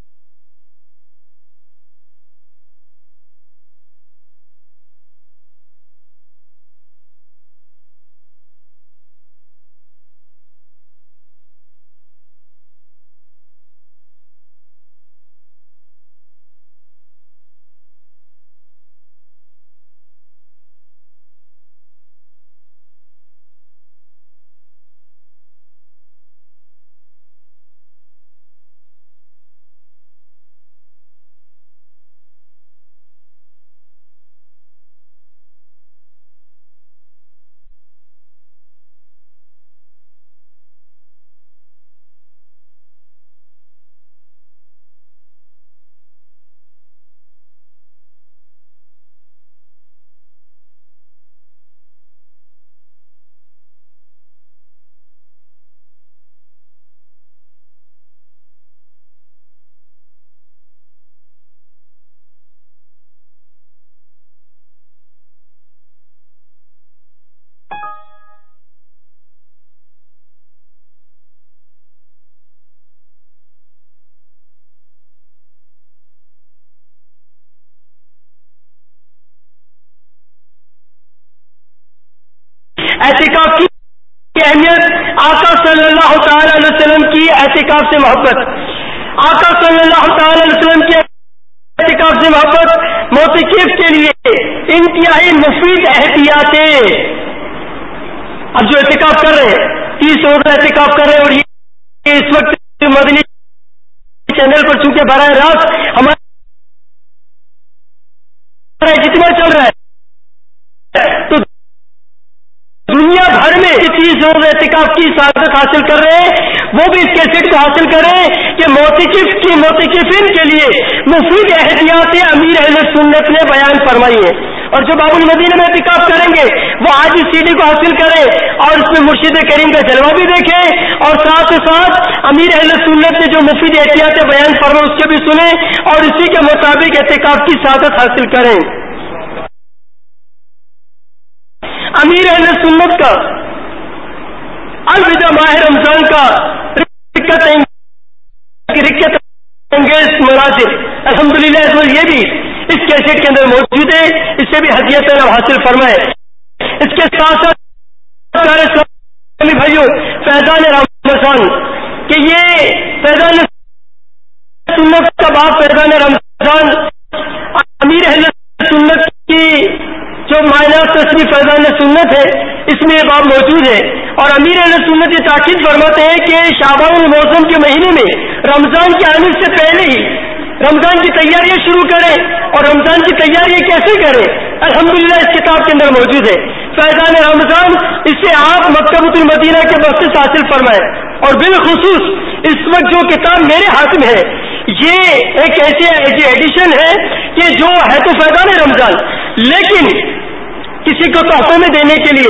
اعتکاف کی اہمیت، آقا صلی اللہ تعالی علیہ وسلم کی اعتکاف سے محبت، آقا صلی اللہ تعالی علیہ وسلم کی اعتکاف سے محبت معتکف کے لیے انتہائی مفید احتیاطیں. اب جو اعتکاف کر رہے ہیں تیس روزہ اعتکاف کر رہے ہیں، اور یہ اس وقت مدنی چینل پر چونکہ براہ راست ہمارا جتنا چل رہا ہے تو دنیا بھر میں تیس روز اعتکاف کی سعادت حاصل کر رہے ہیں، وہ بھی اس کیسٹ کو حاصل کریں کہ معتکف کی معتکفین کے لیے مفید احتیاطیں امیر اہل سنت نے بیان فرمائی ہیں. اور جو باب المدینہ میں اعتکاف کریں گے وہ آج اس سی ڈی کو حاصل کریں اور اس میں مرشد کریم کا جلوہ بھی دیکھیں، اور ساتھ ساتھ امیر اہل سنت نے جو مفید احتیاطیں بیان فرمائی اس کے بھی سنیں اور اسی کے مطابق اعتکاف کی سعادت حاصل کریں. امیر اہل سنت کا الوداع ماہ رمضان کا رکت انگیز مناظر الحمدللہ اس وقت یہ بھی اس کیسٹ کے اندر موجود ہے، اس سے بھی ہدیت حاصل فرمائے. اس کے ساتھ ساتھ بھائیو فیضان رمضان کہ یہ فیضان سنت کا باب فیضان رمضان امیر اہل سنت کی جو معنیات تصنیف فیضان سنت ہے اس میں یہ باب موجود ہے. اور امیر اہل سنت یہ تاکید فرماتے ہیں کہ شعبان الموسم کے مہینے میں رمضان کے آنے سے پہلے ہی رمضان کی تیاریاں شروع کریں. اور رمضان کی تیاریاں کیسے کریں؟ الحمدللہ اس کتاب کے اندر موجود ہے فیضان رمضان. اس سے آپ مکتبۃ المدینہ کے بخشش حاصل فرمائیں. اور بالخصوص اس وقت جو کتاب میرے ہاتھ میں ہے یہ ایک ایسی ایڈیشن ہے کہ جو ہے تو فیضان رمضان لیکن کسی کو تحفے میں دینے کے لیے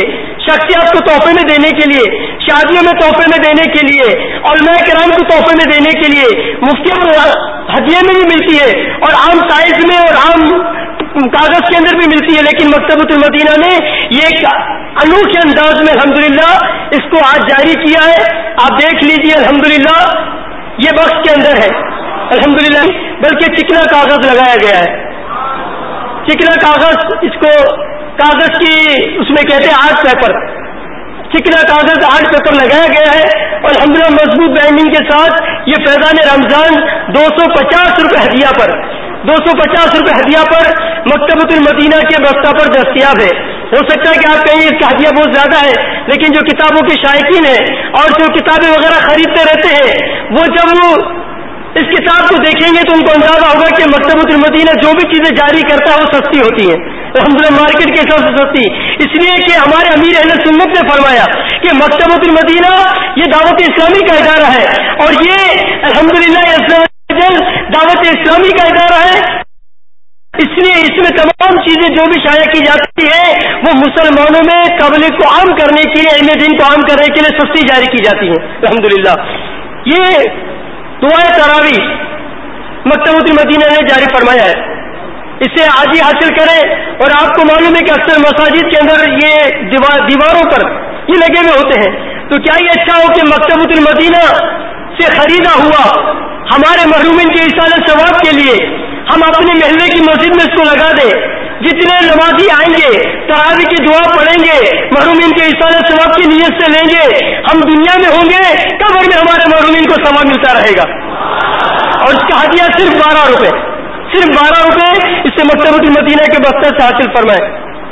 شخصیات کو تحفے میں دینے کے لیے، شادیوں میں تحفے میں دینے کے لیے، علماء کرام کو تحفے میں دینے کے لیے، مفتیوں کو ہدیے میں بھی ملتی ہے اور عام سائز میں اور عام کاغذ کے اندر بھی ملتی ہے، لیکن مکتبۃ المدینہ نے یہ ایک انوکھے انداز میں الحمدللہ اس کو آج جاری کیا ہے. آپ دیکھ لیجئے الحمدللہ یہ بکس کے اندر ہے الحمدللہ، بلکہ چکنا کاغذ لگایا گیا ہے. چکنا کاغذ، اس کو کاغذ کی اس میں کہتے ہیں آرٹ پیپر، چکنا کاغذ آرٹ پیپر لگایا گیا ہے اور الحمدللہ مضبوط بینڈنگ کے ساتھ یہ فیضان رمضان دو سو پچاس روپے ہدیہ پر دو سو پچاس روپے ہدیہ پر مکتبۃ المدینہ کے بستہ پر دستیاب ہے. ہو سکتا ہے کہ آپ کہیں اس کا ہدیہ بہت زیادہ ہے، لیکن جو کتابوں کے شائقین ہیں اور جو کتابیں وغیرہ خریدتے رہتے ہیں، وہ جب وہ اس کتاب کو دیکھیں گے تو ان کو اندازہ ہوگا کہ مکتبۃ المدینہ جو بھی چیزیں جاری کرتا ہے وہ سستی ہوتی ہیں، الحمدللہ مارکیٹ کے حساب سے سستی، اس لیے کہ ہمارے امیر اہل سنت نے فرمایا کہ مکتبۃ المدینہ یہ دعوت اسلامی کا ادارہ ہے اور یہ الحمدللہ دعوت اسلامی کا ادارہ ہے، اس لیے اس میں تمام چیزیں جو بھی شائع کی جاتی ہیں وہ مسلمانوں میں تبلیغ کو عام کرنے کے لیے، علم دین کو عام کرنے کے لیے سستی جاری کی جاتی ہیں الحمدللہ. یہ دعائے تراویح مکتبۃ المدینہ نے جاری فرمایا ہے، اسے آج ہی حاصل کریں. اور آپ کو معلوم ہے کہ اکثر مساجد کے اندر یہ دیوار دیواروں پر یہ لگے ہوئے ہوتے ہیں، تو کیا یہ اچھا ہو کہ مکتبۃ المدینہ سے خریدا ہوا ہمارے محرومین کے ایصال ثواب کے لیے ہم اپنے محلے کی مسجد میں اس کو لگا دیں. جتنے نمازی آئیں گے تراویح کی دعا پڑھیں گے، محرومین کے ایصال ثواب کی نیت سے لیں گے، ہم دنیا میں ہوں گے، قبر میں ہمارے محرومین کو ثواب ملتا رہے گا. اور اس کا ہدیہ صرف بارہ روپے صرف بارہ روپے اس سے مکتبۃ المدینہ کے بستر سے حاصل فرمائے.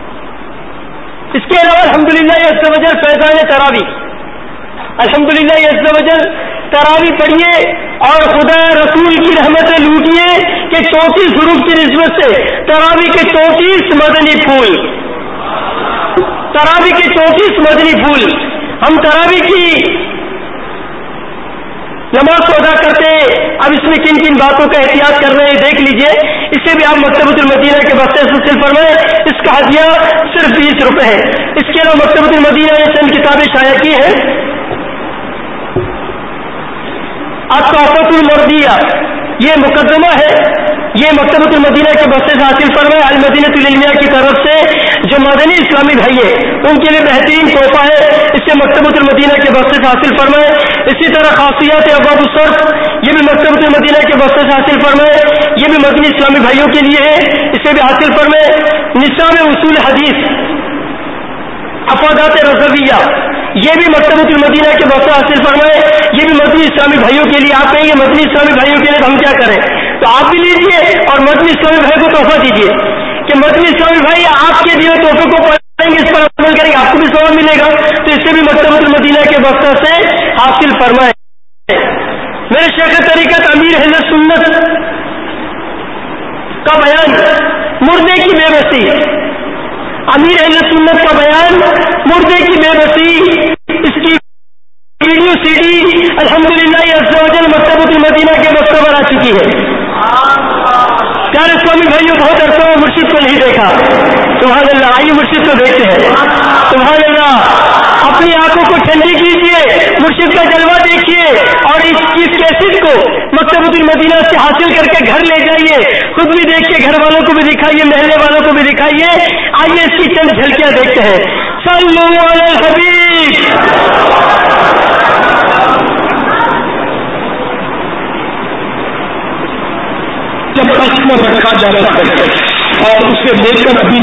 اس کے علاوہ الحمدللہ یہ عز و جل فیضان تراویح، الحمدللہ یہ عز و جل تراویح پڑھیے اور خدا رسول کی رحمتیں لوٹیے کہ چونتیس حروف کی نسبت سے تراویح کے چونتیس مدنی پھول تراویح کے چونتیس مدنی پھول ہم تراویح کی نماز کو ادا کرتے ہیں. اب اس میں کن کن باتوں کا احتیاط کر رہے ہیں دیکھ لیجئے، اسے بھی آپ مکتبۃ المدینہ کے بستے سے حاصل فرمائیں. اس کا ہدیہ صرف بیس روپے ہے. اس کے علاوہ مکتبۃ المدینہ نے چند کتابیں شائع کی ہیں. التحفۃ المرضیہ یہ مقدمہ ہے، یہ مکتبۃ المدینہ کے بستے سے حاصل فرمائے. المدینہ العلمیہ کی طرف سے جو مدنی اسلامی بھائی ہیں ان کے لیے بہترین تحفہ ہے، اسے مکتبۃ المدینہ کے بستے سے حاصل فرمائے. اسی طرح خاصیات ابواب الصرف یہ بھی مکتبۃ المدینہ کے بستے سے حاصل فرمائے، یہ بھی مدنی اسلامی بھائیوں کے لیے ہے، اسے بھی حاصل فرمائے. نصاب اصول حدیث افادات رضویہ یہ بھی مکتبۃ المدینہ کے بستے حاصل فرمائے، یہ بھی مدنی اسلامی بھائیوں کے لیے. آپ کہیں گے مدنی اسلامی بھائیوں کے لیے ہم کیا کریں؟ تو آپ بھی لیجیے اور مدنی اسلامی بھائی کو تحفہ دیجیے کہ مدنی اسلامی بھائی آپ کے دیے تحفے کو پڑھیں گے، اس پر عمل کریں گے، آپ کو بھی ثواب ملے گا. تو اس سے بھی مکتبۃ المدینہ کے بستے سے حاصل فرمائے. میرے شیخ طریقت امیر اہل سنت کا بیان مردے کی بے بسی، امیر اہل سنت کا بیان مردے کی بے بسی، اس کی ویڈیو سی ڈی الحمدللہ یہ عز و جل مکتبۃ المدینہ کے بستر پر آ چکی ہے. پیارے اسلامی بھائیوں بہت عرصہ میں مرشد کو نہیں دیکھا، سبحان اللہ. آئیے مرشد کو دیکھتے ہیں. سبحان اللہ. اپنی آنکھوں کو ٹھنڈی کیجیے، مرشد کا جلوہ دیکھیے اور اس کی کیسٹ کو مکتبۃ المدینہ سے حاصل کر کے گھر لے جائیے، خود بھی دیکھیے، گھر والوں کو بھی دکھائیے، محلے والوں کو بھی دکھائیے. آئیے اس کی چند جھلکیاں دیکھتے ہیں. صلو علی الحبیب. جب کس میں رکھا جاتا ہے اور اسے لے کر ابھی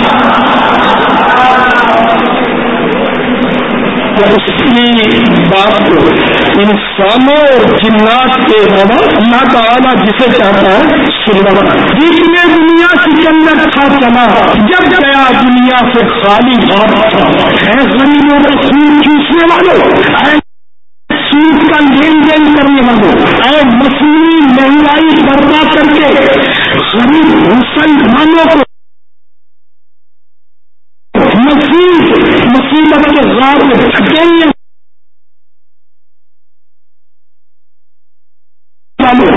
اس کی بات کو انسانوں اور جنات کے علاوہ اللہ تعالیٰ جسے چاہتا ہے سننا. جتنے دنیا کے اندر تھا چلا، جب گیا دنیا سے خالی بات تھا. اے غریبوں کا خون چوسنے والوں، اے سود کا لین دین کرنے والوں، اے مصنوعی مہنگائی برپا کر کے غریب مسلمانوں کو مصیب مصیبت کے غار میں دھکیلنے والوں،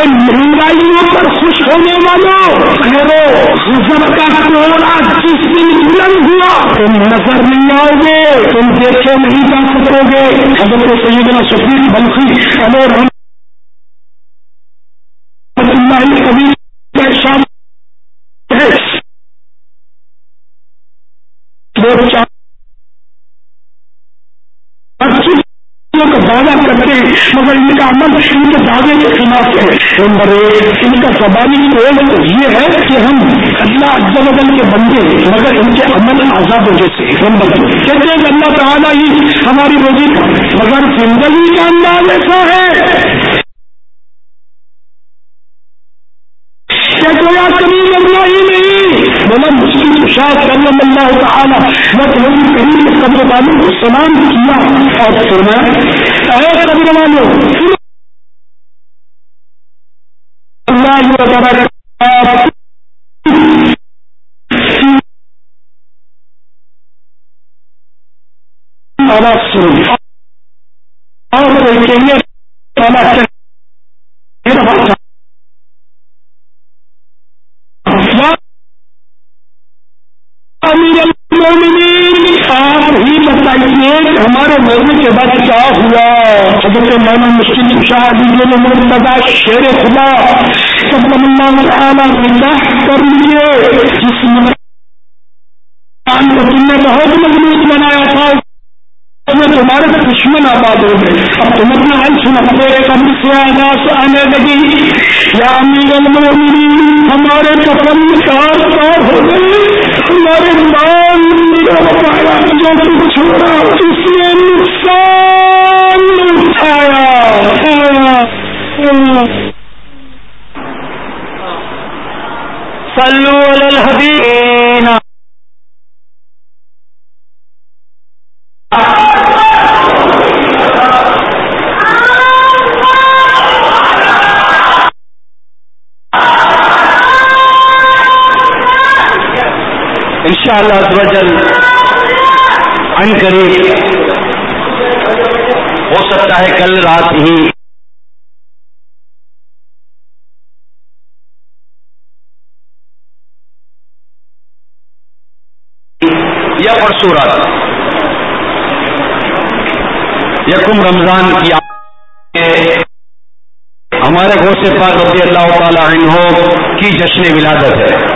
مہنگائیوں پر خوش ہونے والوں ٹھہرو، غضب کا کوڑا جس دن بلند ہوا تم نظر نہیں آؤ گے، تم دیکھے نہیں جا سکو گے۔ حضرت سیدنا شفیق بلخی علیہ رحمۃ اللہ کبھی کا ارشاد ہے وہ چار کا دعویٰ کرتے ہیں مگر ان کا عمل ان کے دعوے کے خلاف ہے۔ نمبر ایک، ان کا زبانی قول یہ ہے کہ ہم اللہ عز و جل کے بندے مگر ان کے عمل آزاد وجہ سے۔ نمبر دو، کہتے ہیں کہ اللہ تعالیٰ ہی ہماری روزی کا مگر زندگی کا انداز ایسا ہے کہ کوئی کریم اللہ ہی نہیں۔ مولا مشکل کشاد صلی اللہ تعالیٰ نبی کریم کے قبر والوں کو سلام کیا اور فرمایا اے قبر والوں اللہ آواز سن اور کوئی کہیے امیر المومنین آپ ہی بتائیے کہ ہمارے مرنے کے بعد کیا ہوا؟ حضرت مولانا مشکل کشا علی مرتضی شیر خدا صلی اللہ تعالیٰ نگاہ کر لیجیے جس مکان کو تم نے بہت مضبوط بنایا تھا اس میں تمہارے دشمن آباد ہو گئے۔ اب تم اپنا حل سنا، میرے قبر سے آواز آنے لگی یا امیر المومنین ہمارے کفن چار چار ہو گئے، ہمارے مال پایا جو کچھ چھوڑا اس نے نقصان اٹھایا۔ صلو علی الحبیب۔ انشاءاللہ عز و جل عن قریب ہو سکتا ہے کل رات ہی یا پرسوں رات یکم رمضان کی ہمارے غوث پاک رضی اللہ تعالی عنہ کی جشن ولادت ہے۔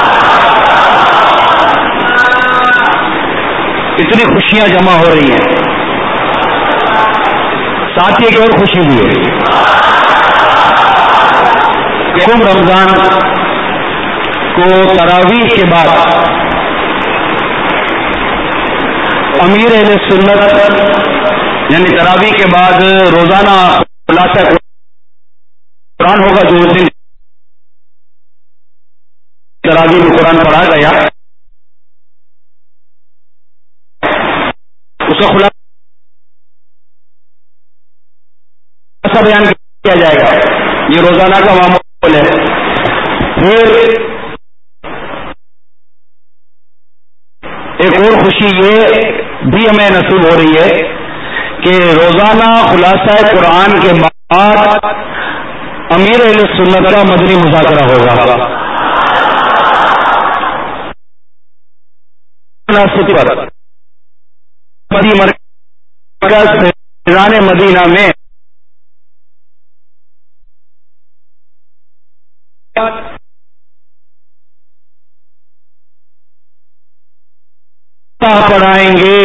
اتنی خوشیاں جمع ہو رہی ہیں، ساتھ ہی ایک اور خوشی بھی ہے۔ یکم رمضان کو تراویح کے بعد امیر اہل سنت یعنی تراویح کے بعد روزانہ خلاصہ قرآن ہوگا جو اس دن تراویح میں قرآن پڑھا گیا اس کا خلاصہ بیان کیا جائے گا، یہ روزانہ کا معمول ہے۔ پھر ایک اور خوشی یہ بھی ہمیں نصیب ہو رہی ہے کہ روزانہ خلاصہ قرآن کے بعد امیر اہل سنت کا مدنی مذاکرہ ہوگا۔ مرکز فیضان مدینہ میں پڑھائیں گے۔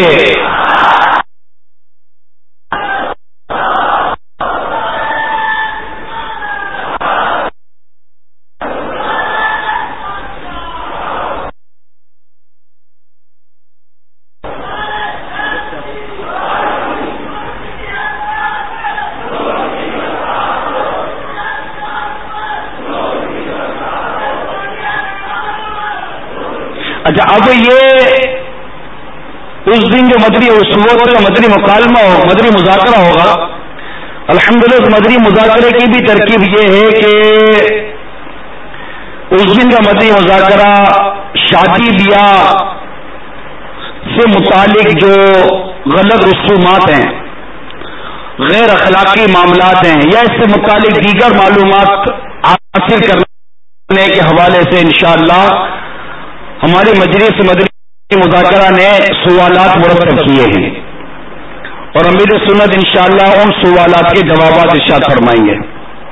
اچھا اب یہ اس دن جو مدنی صبح کا مدنی مکالمہ ہو مدنی مذاکرہ ہوگا، الحمدللہ مدنی مذاکرے کی بھی ترکیب یہ ہے کہ اس دن کا مدنی مذاکرہ شادی بیاہ سے متعلق جو غلط رسومات ہیں غیر اخلاقی معاملات ہیں یا اس سے متعلق دیگر معلومات حاصل کرنے کے حوالے سے انشاءاللہ ہماری مجلس مدنی مذاکرہ نے سوالات مرتب کیے ہیں اور امیر سنت انشاءاللہ ان سوالات کے جوابات ارشاد فرمائیں گے.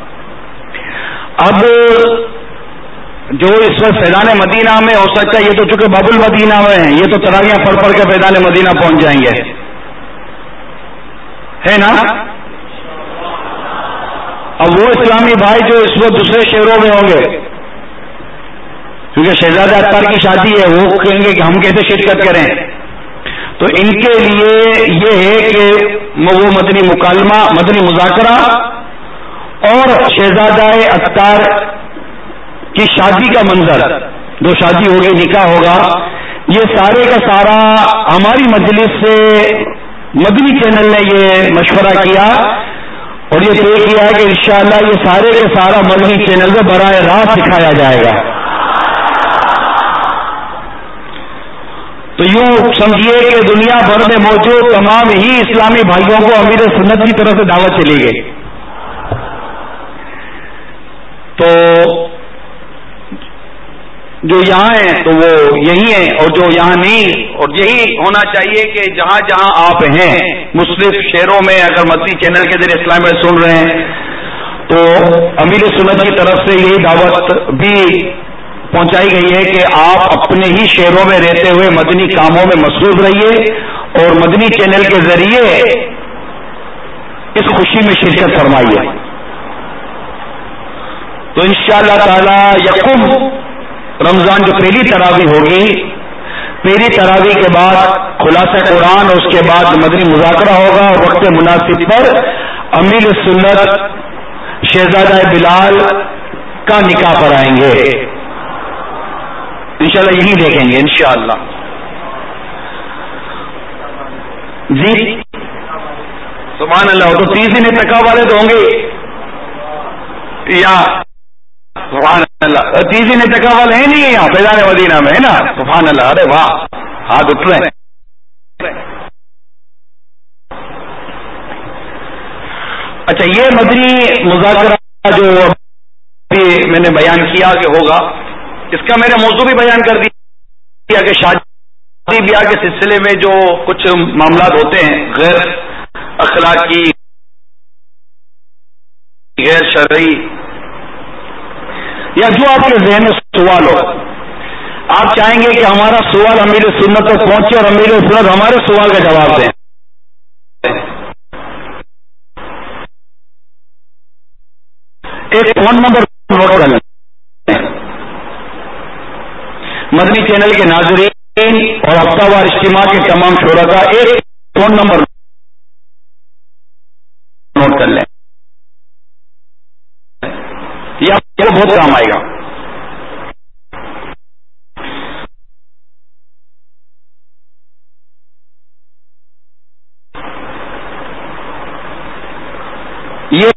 اب جو اس وقت فیضان مدینہ میں ہو سکتا ہے، یہ تو چونکہ باب المدینہ میں ہیں، یہ تو تراویحیں پڑھ پڑھ کے فیضان مدینہ پہنچ جائیں گے، ہے نا؟ اب وہ اسلامی بھائی جو اس وقت دوسرے شہروں میں ہوں گے، کیونکہ شہزادہ اختر کی شادی ہے، وہ کہیں گے کہ ہم کیسے شرکت کریں، تو ان کے لیے یہ ہے کہ وہ مدنی مکالمہ، مدنی مذاکرہ اور شہزادہ اختر کی شادی کا منظر، جو شادی ہوگی، نکاح ہوگا، یہ سارے کا سارا ہماری مجلس سے مدنی چینل نے یہ مشورہ کیا اور یہ طے کیا ہے کہ انشاءاللہ یہ سارے کے سارا مدنی چینل میں براہ راست دکھایا جائے گا. تو یوں سمجھیے کہ دنیا بھر میں موجود تمام ہی اسلامی بھائیوں کو امیر سنت کی طرف سے دعوت چلی گئی. تو جو یہاں ہیں تو وہ یہی ہیں، اور جو یہاں نہیں، اور یہی ہونا چاہیے کہ جہاں جہاں آپ ہیں مختلف شہروں میں اگر مدنی چینل کے ذریعے اسلام میں سن رہے ہیں تو امیر سنت کی طرف سے یہی دعوت بھی پہنچائی گئی ہے کہ آپ اپنے ہی شہروں میں رہتے ہوئے مدنی کاموں میں مصروف رہیے اور مدنی چینل کے ذریعے اس خوشی میں شرکت فرمائیے. تو انشاءاللہ تعالی یکم رمضان جو پہلی تراویح ہوگی، پہلی تراویح کے بعد خلاصہ قرآن اور اس کے بعد مدنی مذاکرہ ہوگا اور وقت مناسب پر امیر سنت شہزادہ بلال کا نکاح کرائیں گے. انشاءاللہ یہی دیکھیں گے انشاءاللہ. جی سبحان اللہ. تو تیس دن اتقاء والے تو ہوں گے یا سبحان اللہ، تیس دن اتقاء والے ہیں نہیں یہاں فیضان مدینہ میں، ہے نا؟ سبحان اللہ. ارے واہ، ہاتھ اٹھ رہے ہیں. اچھا، یہ مدنی مذاکرہ جو میں نے بیان کیا کہ ہوگا، اس کا میں نے موضوع بھی بیان کر دیا کہ شادی بیاہ کے سلسلے میں جو کچھ معاملات ہوتے ہیں غیر اخلاقی، غیر شرعی، یا جو آپ کے ذہن میں سوال ہو، آپ چاہیں گے کہ ہمارا سوال امیر سنت تک پہنچے اور امیر سنت ہمارے سوال کا جواب دیں، ایک فون نمبر نوٹ کر لیں. مدنی چینل کے ناظرین اور ہفتہ وار اجتماع کے تمام شرکاء ایک فون نمبر نوٹ کر لیں، یہ آپ کو بہت کام آئے گا. یہ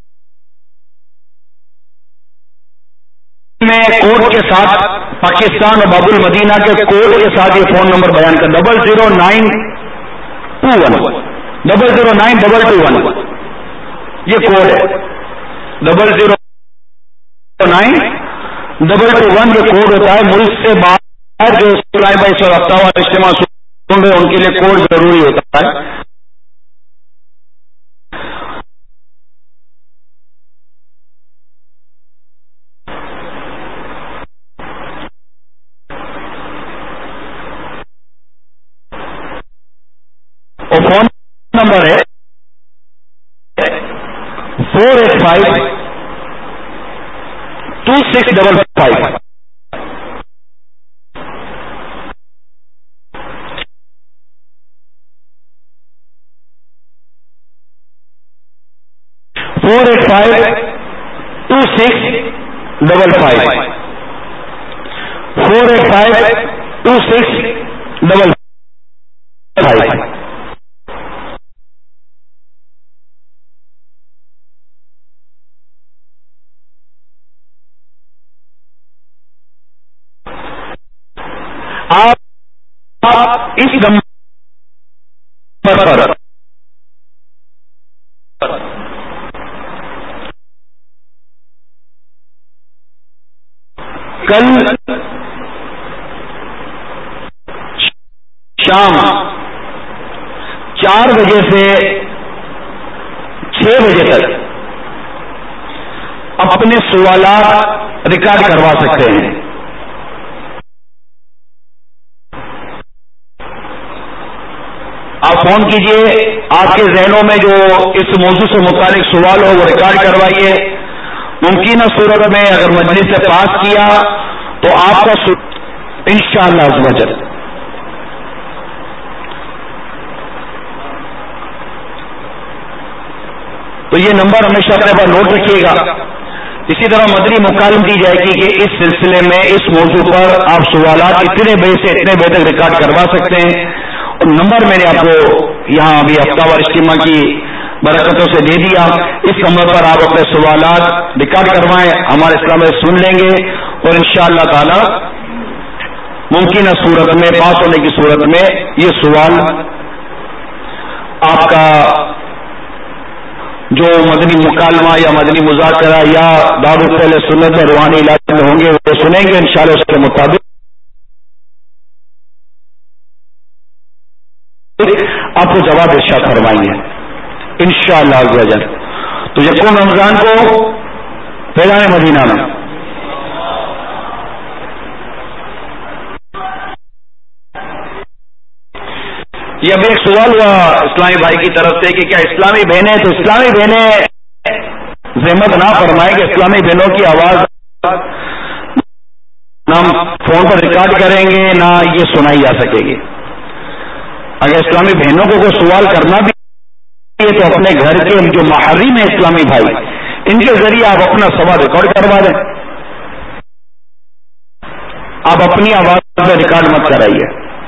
میں کوڈ کے ساتھ پاکستان اور باب المدینہ کے کوڈ کے ساتھ یہ فون نمبر بیان کر double zero nine two one double zero nine double two one یہ کوڈ ہے. Double zero nine double two one یہ کوڈ ہوتا ہے. ملک سے باہر جو بھائی اس وقت ہفتہ وار اجتماع سن رہے ان کے لیے کوڈ ضروری ہوتا ہے. اور فون نمبر ہے four eight five two six double five. Four eight five two six double five four eight five two six double five. آپ اس نمبر پر کل شام چار بجے سے چھ بجے تک اپنے سوالات ریکارڈ کروا سکتے ہیں. آپ فون کیجئے، آپ کے ذہنوں میں جو اس موضوع سے متعلق سوال ہو وہ ریکارڈ کروائیے. ممکنہ صورت میں اگر مجلس سے پاس کیا تو آپ کا انشاءاللہ عز و جل تو یہ نمبر ہمیشہ اپنے پاس نوٹ رکھیے گا. اسی طرح مدنی مکالم دی جائے گی کہ اس سلسلے میں اس موضوع پر آپ سوالات اتنے بجے سے اتنے بجے تک ریکارڈ کروا سکتے ہیں. اور نمبر میں نے آپ کو یہاں ابھی ہفتہ وار اجتماع کی برکتوں سے دے دیا. اس نمبر پر آپ اپنے سوالات ریکارڈ کروائیں، ہمارے اسلام میں سن لیں گے اور انشاءاللہ تعالی ممکنہ صورت میں پاس ہونے کی صورت میں یہ سوال آپ کا جو مدنی مکالمہ یا مدنی مذاکرہ یا دارالفعل سنت اور روحانی علاج میں ہوں گے وہ سنیں گے انشاءاللہ اس کے مطابق آپ کو جواب ارشاد فرمائیں گے انشاءاللہ عز و جل. تو یکم رمضان کو فیضان مدینہ میں یہ ابھی ایک سوال ہوا اسلامی بھائی کی طرف سے کہ کیا اسلامی بہنیں تو اسلامی بہنیں زحمت نہ فرمائیں کہ اسلامی بہنوں کی آواز نہ فون پر ریکارڈ کریں گے نہ یہ سنائی جا سکے گی. اگر اسلامی بہنوں کو کوئی سوال کرنا بھی ہے تو اپنے گھر کے جو محرم ہیں اسلامی بھائی ان کے ذریعے آپ اپنا سوال ریکارڈ کروا دیں. آپ اپنی آواز پہ ریکارڈ مت کرائیے.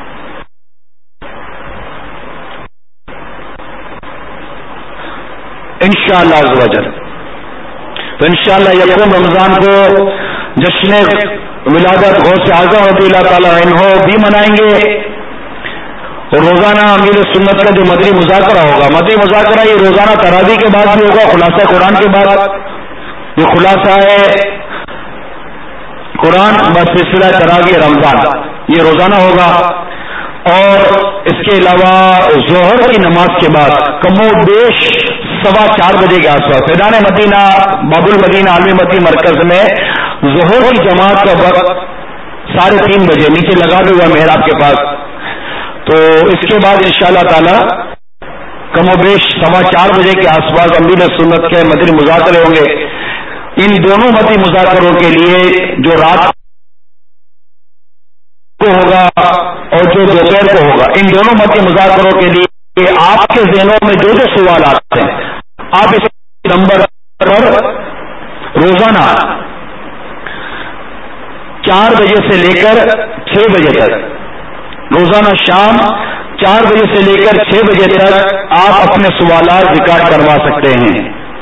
انشاءاللہ عز و جل. تو انشاءاللہ یکم رمضان کو جشن ولادت غوث اعظم رضی اللہ تعالی عنہ بھی منائیں گے. اور روزانہ امیر سنت کا جو مدنی مذاکرہ ہوگا، مدنی مذاکرہ یہ روزانہ تراویح کے بعد بھی ہوگا، خلاصہ قرآن کے بعد. یہ خلاصہ ہے قرآن بس سلسلہ تراویح رمضان یہ روزانہ ہوگا. اور اس کے علاوہ ظہر کی نماز کے بعد کم و بیش سوا چار بجے کے آس پاس فیضان مدینہ باب المدینہ عالمی مدنی مرکز میں ظہر کی جماعت کا وقت ساڑھے تین بجے نیچے لگا دے ہوا محراب کے پاس. تو اس کے بعد انشاءاللہ تعالی کم و بیش سوا چار بجے کے آس پاس امیر سنت کے مدنی مذاکرے ہوں گے. ان دونوں مدنی مذاکروں کے لیے جو رات کو ہوگا اور جو دوپہر کو ہوگا، ان دونوں مدنی مذاکروں کے لیے آپ کے ذہنوں میں جو جو سوالات ہیں آپ اس نمبر پر روزانہ چار بجے سے لے کر چھ بجے تک، روزانہ شام چار بجے سے لے کر چھ بجے تک آپ اپنے سوالات ریکارڈ کروا سکتے ہیں.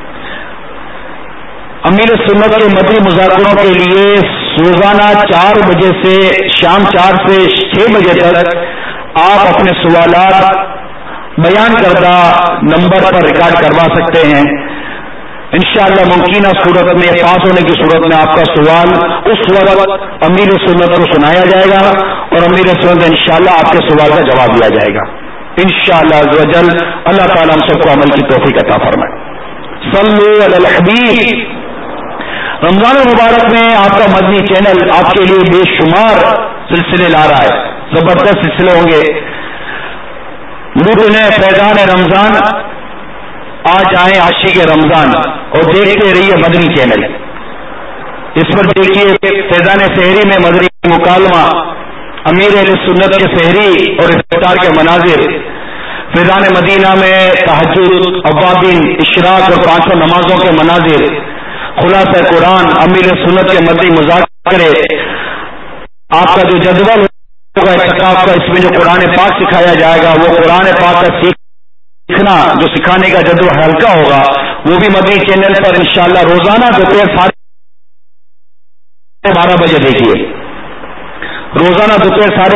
امیر سنت کے مدنی مذاکروں کے لیے روزانہ چار بجے سے شام چار سے چھ بجے تک آپ اپنے سوالات بیان کردہ نمبر پر ریکارڈ کروا سکتے ہیں. انشاءاللہ ممکنہ صورت میں پاس ہونے کی صورت میں آپ کا سوال اس وقت امیر سنت کو سنایا جائے گا اور امیر سنت انشاءاللہ آپ کے سوال کا جواب دیا جائے گا انشاءاللہ عز و جل. اللہ تعالی ہم سب کو عمل کی توفیق عطا فرمائے. صلو علی الحبیب. رمضان المبارک میں آپ کا مدنی چینل آپ کے لیے بے شمار سلسلے لا رہا ہے، زبردست سلسلے ہوں گے. لوٹنے فیضان رمضان، آج آئیں عاشق رمضان اور دیکھتے رہیے مدنی چینل. اس پر دیکھیے فیضان سحری میں مدنی مکالمہ، امیر اہل سنت کے سحری اور افطار کے مناظر، فیضان مدینہ میں تہجد، اوابین، اشراق اور پانچوں نمازوں کے مناظر، خلاصہ قرآن، امیر سنت کے مدنی مذاکرے. آپ کا جو جدول ہوگا اعتکاف کا، اس میں جو قرآن پاک سکھایا جائے گا وہ قرآن پاک کا سیکھنا جو سکھانے کا جدول ہلکا ہوگا وہ بھی مدنی چینل پر انشاءاللہ روزانہ دوپہر ساڑھے بارہ بجے دیکھیے. روزانہ دوپہر ساڑھے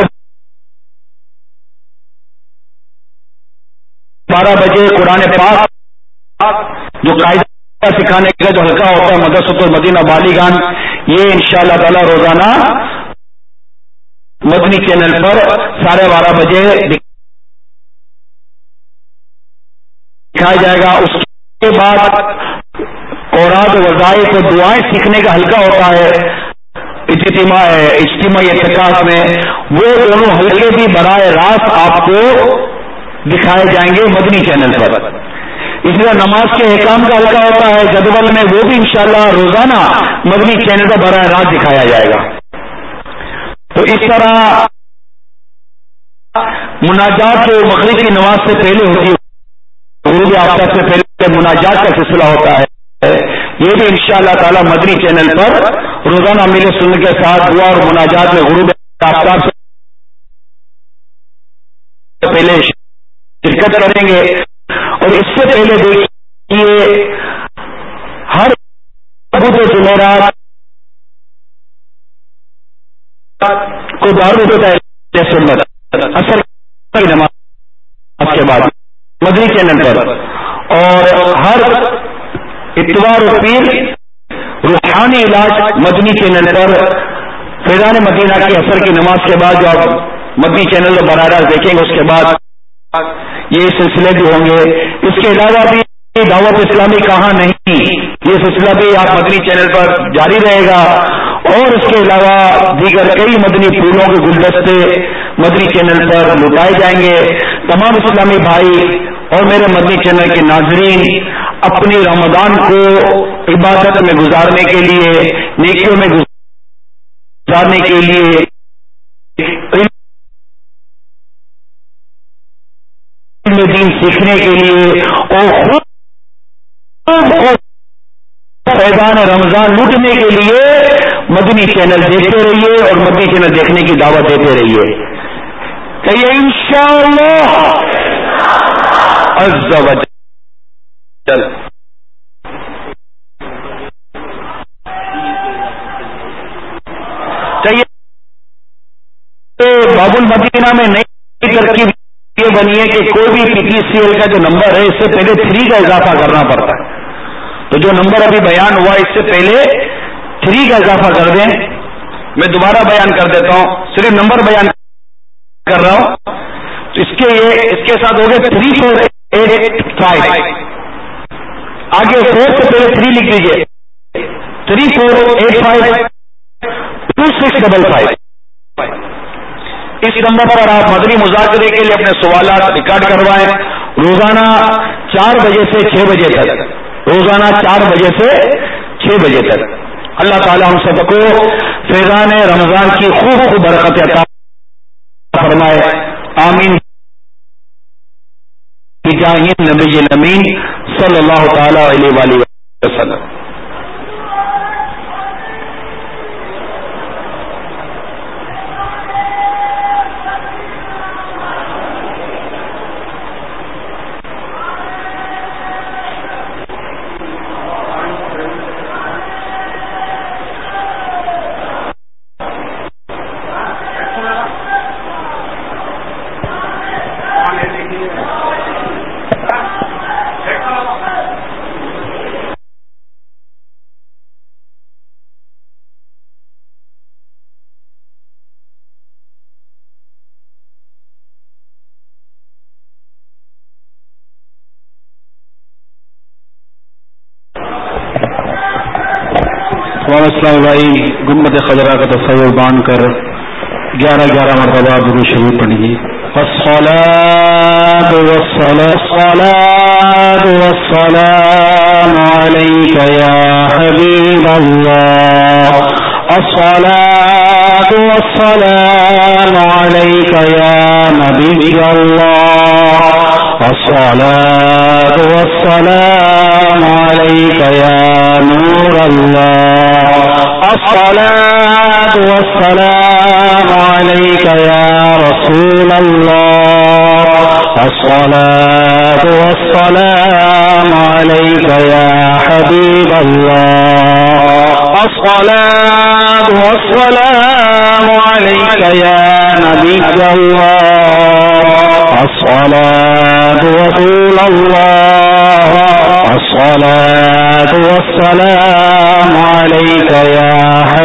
بارہ بجے قرآن پاک جو قاعدہ سکھانے کا جو ہلکا ہوتا ہے مدرسۃ المدینہ بالیگان یہ انشاءاللہ تعالی روزانہ مدنی چینل پر ساڑھے بارہ بجے دکھایا جائے گا. اس کے بعد اوراد وظائف و دعائیں سیکھنے کا حلقہ ہوتا ہے اجتماع اجتماعی اعتکاف میں، وہ دونوں حلقے بھی براہ راست آپ کو دکھائے جائیں گے مدنی چینل پر. اس طرح نماز کے احکام کا حلقہ ہوتا ہے جدول میں، وہ بھی انشاءاللہ روزانہ مدنی چینل پر براہ راست دکھایا جائے گا. تو اس طرح مناجات جو مغرب کی نماز سے پہلے ہوتی ہے، غروب آفتاب سے پہلے مناجات کا سلسلہ ہوتا ہے، یہ بھی انشاءاللہ تعالی مدنی چینل پر روزانہ میرے سننے کے ساتھ دعا اور مناجات میں غروب آفتاب سے پہلے شرکت کریں گے. اور اس سے پہلے دیکھیے ہر بدھ جمعرات کو دارالفتہ سنت اثر کی نماز کے بعد مدنی چینل پر، اور ہر اتوار و پیر روحانی علاج مدنی چینل پر فیضان مدینہ کی اثر کی نماز کے بعد جو آپ مدنی چینل پر براہ راست دیکھیں گے، اس کے بعد یہ سلسلے بھی ہوں گے. اس کے علاوہ بھی دعوت اسلامی کہاں نہیں، یہ سلسلہ بھی آپ مدنی چینل پر جاری رہے گا. اور اس کے علاوہ دیگر کئی مدنی پھولوں کے گلدستے مدنی چینل پر لٹائے جائیں گے. تمام اسلامی بھائی اور میرے مدنی چینل کے ناظرین اپنی رمضان کو عبادت میں گزارنے کے لیے، نیکیوں میں گزارنے کے لیے، دین سیکھنے کے لیے اور خود فیضان رمضان لوٹنے کے لیے مدنی چینل دیکھتے رہیے اور مدنی چینل دیکھنے کی دعوت دیتے رہیے. کہیے انشاءاللہ عز و جل. چاہیے باب المدینہ میں نئی ترکیب یہ بنی ہے کہ کوئی بھی پی ٹی سی ایل کا جو نمبر ہے اس سے پہلے تھری کا اضافہ کرنا پڑتا ہے. تو جو نمبر ابھی بیان ہوا اس سے پہلے تھری کا اضافہ کر دیں. میں دوبارہ بیان کر دیتا ہوں، صرف نمبر بیان کر رہا ہوں. تو اس کے یہ اس کے ساتھ ہو گئے تھری فور ایٹ فائیو، آگے فور سے پہلے تھری لکھ دیجیے، three four eight five two six double five. اس نمبر پر آپ مدنی مذاکرے کے لیے اپنے سوالات ریکارڈ کروائیں. روزانہ چار بجے سے چھ بجے تک، روزانہ چار بجے سے چھ بجے تک. اللہ تعالیٰ ہم سب کو فیضان رمضان کی خوب خوب برکت عطا فرمائے. آمین بجاہ نبی الامین صلی اللہ تعالی علیہ وآلہ وسلم. السلام بھائی گنبد خضرا کا تصور باندھ کر گیارہ گیارہ مرتبہ درود شریف پڑھیے. الصلاۃ والصلاۃ والسلام علیک یا حبیب اللہ، الصلاۃ والسلام علیک یا نبی اللہ، الصلاۃ والسلام علیک یا نور اللہ، الصلاۃ والسلام علیک یا رسول اللہ، الصلاۃ والسلام علیک یا حبیب اللہ، الصلاۃ والسلام علیک یا نبی اللہ، الصلاۃ رسول اللہ، الصلاۃ والسلام علیک یا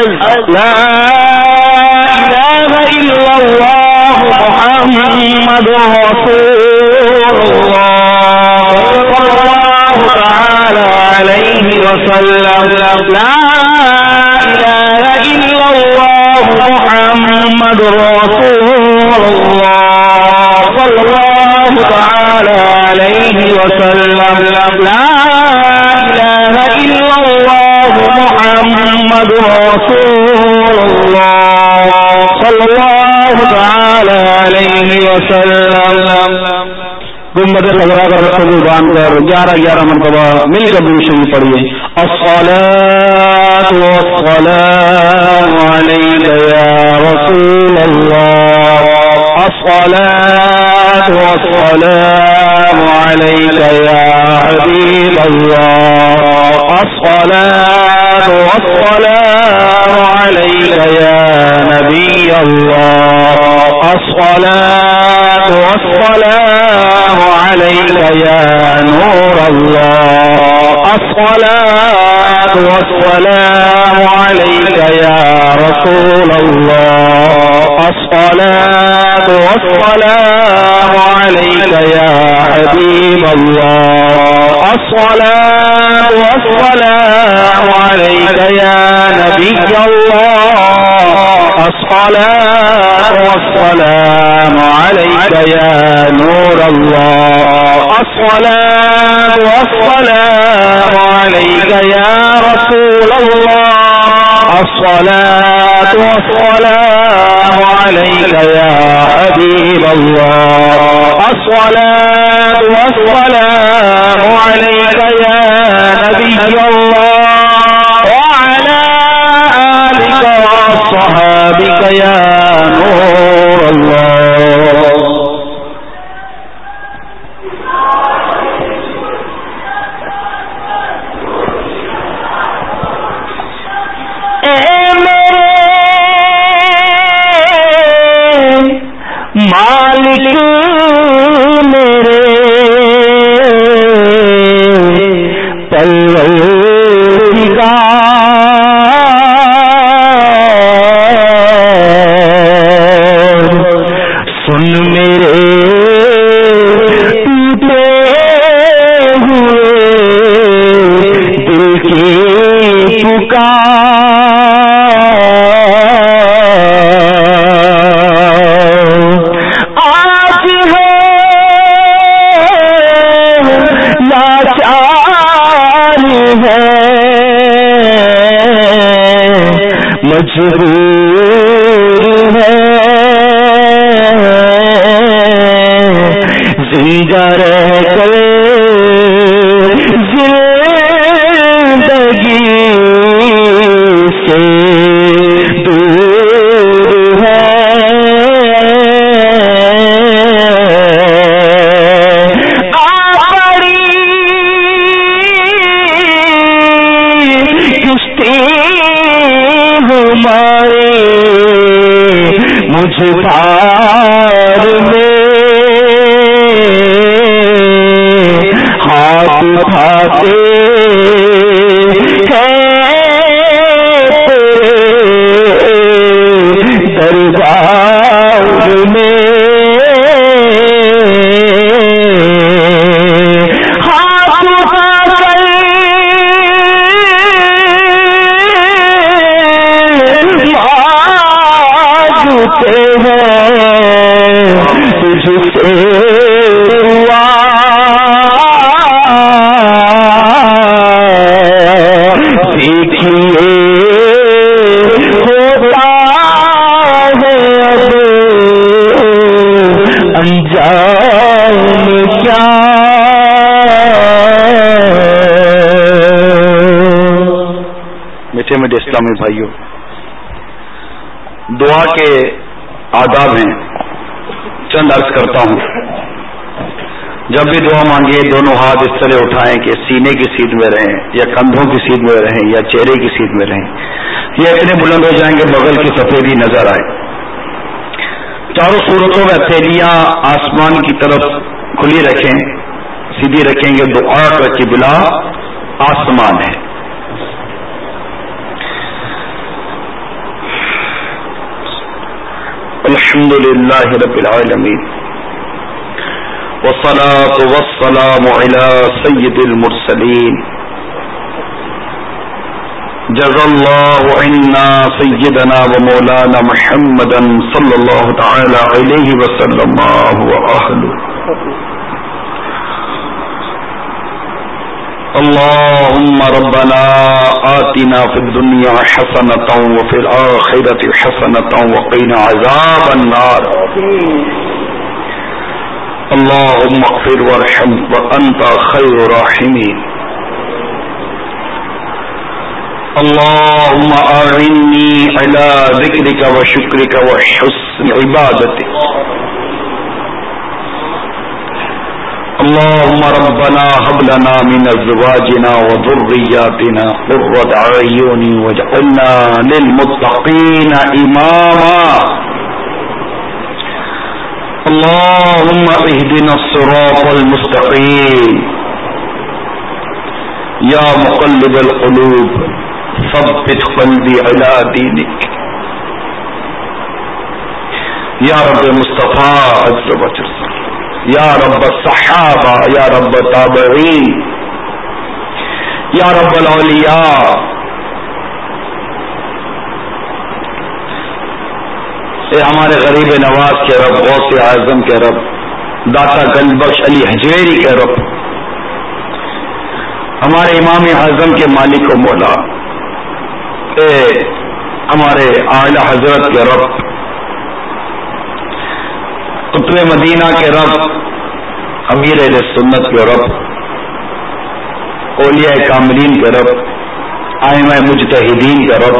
لا الہ الا اللہ محمد رسول اللہ صلی اللہ تعالی علیہ وسلم لا الہ الا اللہ محمد رسول اللہ صلی اللہ تعالی علیہ وسلم لا الہ الا اللہ محمد رسول اللہ صلی اللہ تعالی علیہ وسلم. گنبد خضرا کا رسول باندھ کر گیارہ گیارہ مرتبہ مل کر درود شریف پڑھیے. الصلاۃ والسلام علیک یا رسول اللہ. الصلاۃ والسلام علیک یا حبیب اللہ. الصلاۃ والسلام علیک یا نبی اللہ. الصلاۃ والسلام علیک یا نور اللہ. الصلاۃ والسلام علیک یا رسول اللہ. الصلاۃ والسلام علیک یا حبیب اللہ. الصلاۃ والسلام علیک یا نبی اللہ. الصلاۃ والسلام علیک یا نور اللہ. الصلاۃ والسلام علیک یا رسول اللہ. الصلاۃ والسلام علیک یا حبیب اللہ. الصلاۃ والسلام علیک یا نبی اللہ وعلی آلک وصحابک یا نور اللہ. مالک میرے پروردگار سن میرے ٹوٹے ہوئے دل کی مجبور ہے زندہ رہ کر زندگی سے دور ہے. آپڑی کشتی ہمارے مجھ پار میں ہاتھ اٹھاتے ہیں دربار میں. ہاتھ اٹھا کر مانگتے ہیں تجھ سے دعا. دیکھیے ہوتا ہے اب انجام کیا. میٹھے میٹھے اسلامی بھائیوں، دعا کے آداب ہیں، چند عرض کرتا ہوں. جب بھی دعا مانگیے دونوں ہاتھ اس طرح اٹھائیں کہ سینے کی سیدھ میں رہیں یا کندھوں کی سیدھ میں رہیں یا چہرے کی سیدھ میں رہیں. یہ اتنے بلند ہو جائیں کہ بغل کی سفیدی نظر آئے. چاروں صورتوں میں ہتھیلیاں آسمان کی طرف کھلی رکھیں، سیدھی رکھیں گے. دعا کا قبلہ آسمان ہے. الحمد لله رب العالمين والصلاة والسلام على سيد المرسلين جزا الله عنا سيدنا ومولانا محمدا صلى الله تعالى عليه وسلم وأهله. اللهم ربنا آتنا في الدنيا حسنة وفي الآخرة حسنة وقنا عذاب النار. اللهم اغفر وارحم وأنت خير الراحمين. اللهم أعني على ذكرك وشكرك وحسن عبادتك. اللهم ربنا هب لنا من ازواجنا وذرياتنا قرة اعين واجعلنا للمتقين اماما. اللهم اهدنا الصراط المستقيم. يا مقلب القلوب ثبت قلبي على دينك. يا رب مصطفى عز وجل، یا رب الصحابہ، یا رب تابعین، یا رب الاولیاء، اے ہمارے غریب نواز کے رب، غوث اعظم کے رب، داتا گنج بخش علی حجویری کے رب، ہمارے امام اعظم کے مالک و مولا، اے ہمارے اعلی حضرت کے رب، قطب مدینہ کے رب، امیر اہل سنت کے رب، اولیاء کاملین کے رب، ائمہ مجتہدین کے رب،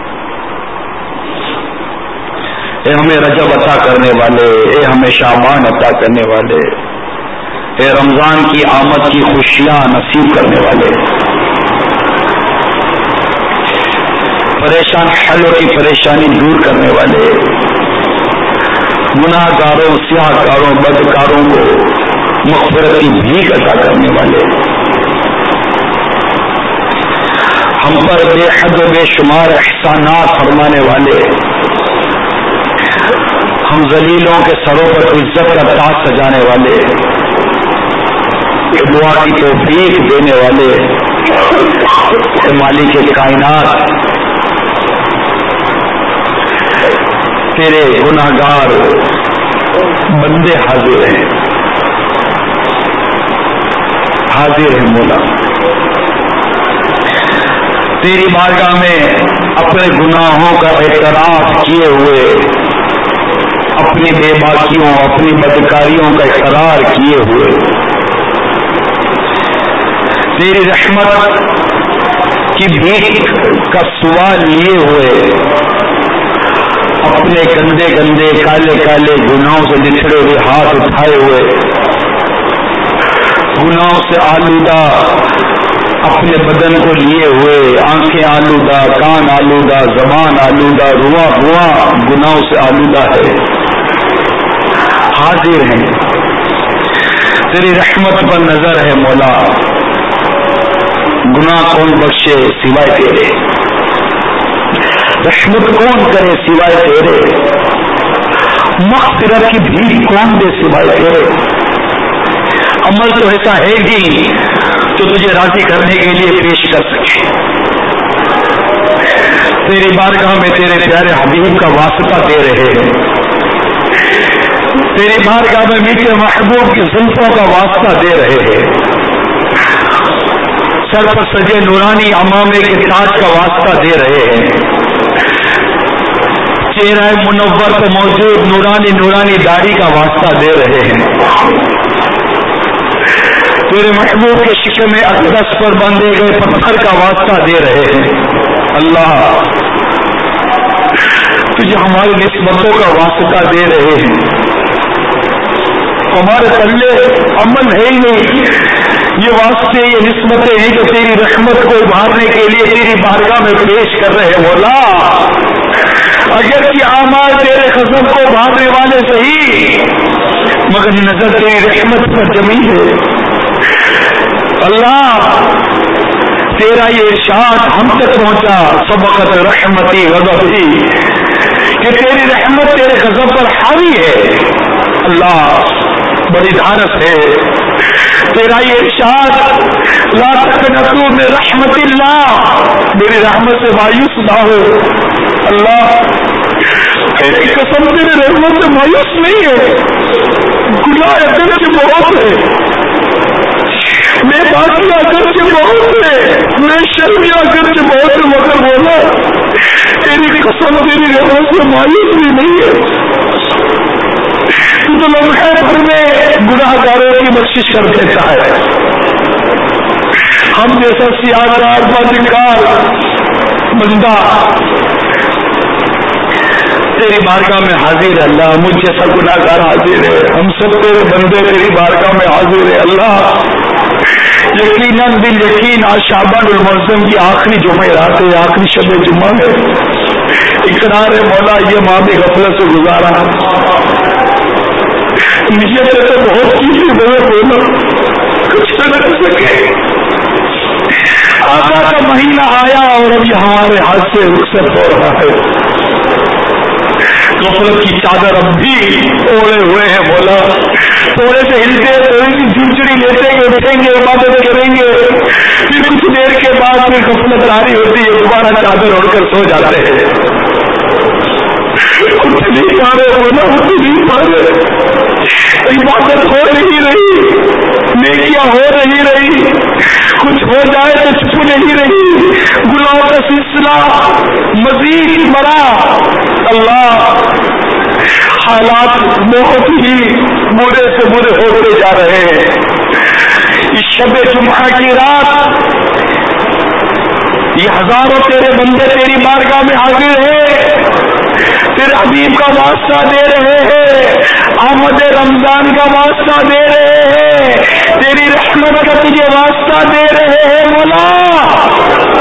اے ہمیں رجب عطا کرنے والے، اے ہمیں شعبان عطا کرنے والے، اے رمضان کی آمد کی خوشیاں نصیب کرنے والے، پریشان حالوں کی پریشانی دور کرنے والے، گناہ گاروں، سیاہ کاروں، بدکاروں کو مغفرت کی بھیک عطا کرنے والے، ہم پر بے حد و بے شمار احسانات فرمانے والے، ہم ذلیلوں کے سروں پر عزت کا تاج سجانے والے، دعا کی توفیق دینے والے، مالک کائنات، تیرے گناہگار بندے حاضر ہیں، حاضر ہیں مولا، تیری بارگاہ میں اپنے گناہوں کا اعتراف کیے ہوئے، اپنی بے باکیوں، اپنی بدکاریوں کا اقرار کیے ہوئے، تیری رحمت کی بھیک کا سوال لیے ہوئے، اپنے گندے گندے کالے کالے گناہوں سے لچھڑے ہوئے ہاتھ اٹھائے ہوئے، گناہوں سے آلودہ اپنے بدن کو لیے ہوئے، آنکھیں آلودہ، کان آلودہ، زبان آلودہ، رواں رواں گناہوں سے آلودہ ہے، حاضر ہیں، تیری رحمت پر نظر ہے مولا، گناہ کون بخشے سوائے تیرے، رحمت کون کرے سوائے تیرے، مغفرت کی بھیک کون دے سوائے تیرے، عمل تو ایسا ہے ہی جو تجھے راضی کرنے کے لیے پیش کر سکے، تیری بارگاہ میں تیرے پیارے حبیب کا واسطہ دے رہے ہیں، تیری بارگاہ میں میٹھے محبوب کی زلفوں کا واسطہ دے رہے ہیں، سر پر سجے نورانی امامے کے تاج کا واسطہ دے رہے ہیں، چہرہ منور پہ موجود نورانی نورانی داڑھی کا واسطہ دے رہے ہیں، تیرے محبوب کے شکم اقدس پر بندھے گئے پتھر کا واسطہ دے رہے ہیں، اللہ تجھے ہماری نسبتوں کا واسطہ دے رہے ہیں، ہمارے پلے عمل ہے ہی نہیں، یہ واسطے یہ نسبتیں ہیں جو تیری رحمت کو ابھارنے کے لیے تیری بارگاہ میں پیش کر رہے ہیں مولا، اگر کہ اعمال تیرے خزم کو ابھارنے والے صحیح، مگر نظر تیری رحمت پر جمی ہے، اللہ تیرا یہ ارشاد ہم تک پہنچا، سبقت رحمتی غضبی، کہ تیری رحمت تیرے غضب پر حاوی ہے. اللہ بڑی دھارت ہے تیرا یہ ارشاد لا تقنطوا من رحمت اللہ، میری رحمت سے مایوس نہ ہو. اللہ تیری قسم تیری رحمت سے مایوس نہیں ہے. گناہ اگرچہ بہت ہے، میں باقی اگرچہ بہت ہے، میں شرمی اگرچہ بہت ہے، مگر بولا تیری قسم تیری رحمت سے مایوس بھی نہیں ہے. تو لمحے بھر میں گناہ گاروں کی بخشش کر دیتا ہے. ہم جیسا سیاہکار بدکار بندہ تیری بارگاہ میں حاضر ہے. اللہ مجھ جیسا گناہ گار حاضر ہے. ہم سب تیرے بندے تیری بارگاہ میں حاضر ہے. اللہ یقیناً دل یقین آج شعبان المعظم کی آخری جمعہ رات ہے، آخری شب جمعہ ہے. اقرار ہے مولا یہ ماہ بھی غفلت سے گزارا، نیت سے تو بہت چیزیں بہت بولا کچھ نہ کر سکے. آقا کا مہینہ آیا اور اب یہ ہمارے ہاتھ سے رخصت ہو رہا ہے. غفلت کی چادر اب بھی اوڑے ہوئے ہیں مولا. تھوڑے سے ہلتے تھوڑی سی جھنجھڑی لیتے گے، اٹھیں گے، عبادت کریں گے، پھر کچھ دیر کے بعد پھر غفلت جاری ہوتی ہے، دوبارہ چادر اوڑھ کر سو جاتے ہیں. اٹھ نہیں پا رہے مولا، اٹھ نہیں پا رہے. عبادت ہو نہیں رہی، نیکیاں ہو نہیں رہی، کچھ ہو جائے تو چھپ نہیں رہی. گناہوں کا سلسلہ مزید بڑا. اللہ حالات بہت ہی برے سے برے ہوتے جا رہے ہیں. اس شب جمعہ کی رات یہ ہزاروں تیرے بندے تیری بارگاہ میں حاضر ہیں، تیرے حبیب کا واسطہ دے رہے ہیں، آمد رمضان کا واسطہ دے رہے ہیں، تیری رحمت کا تجھے واسطہ دے رہے ہیں. مولا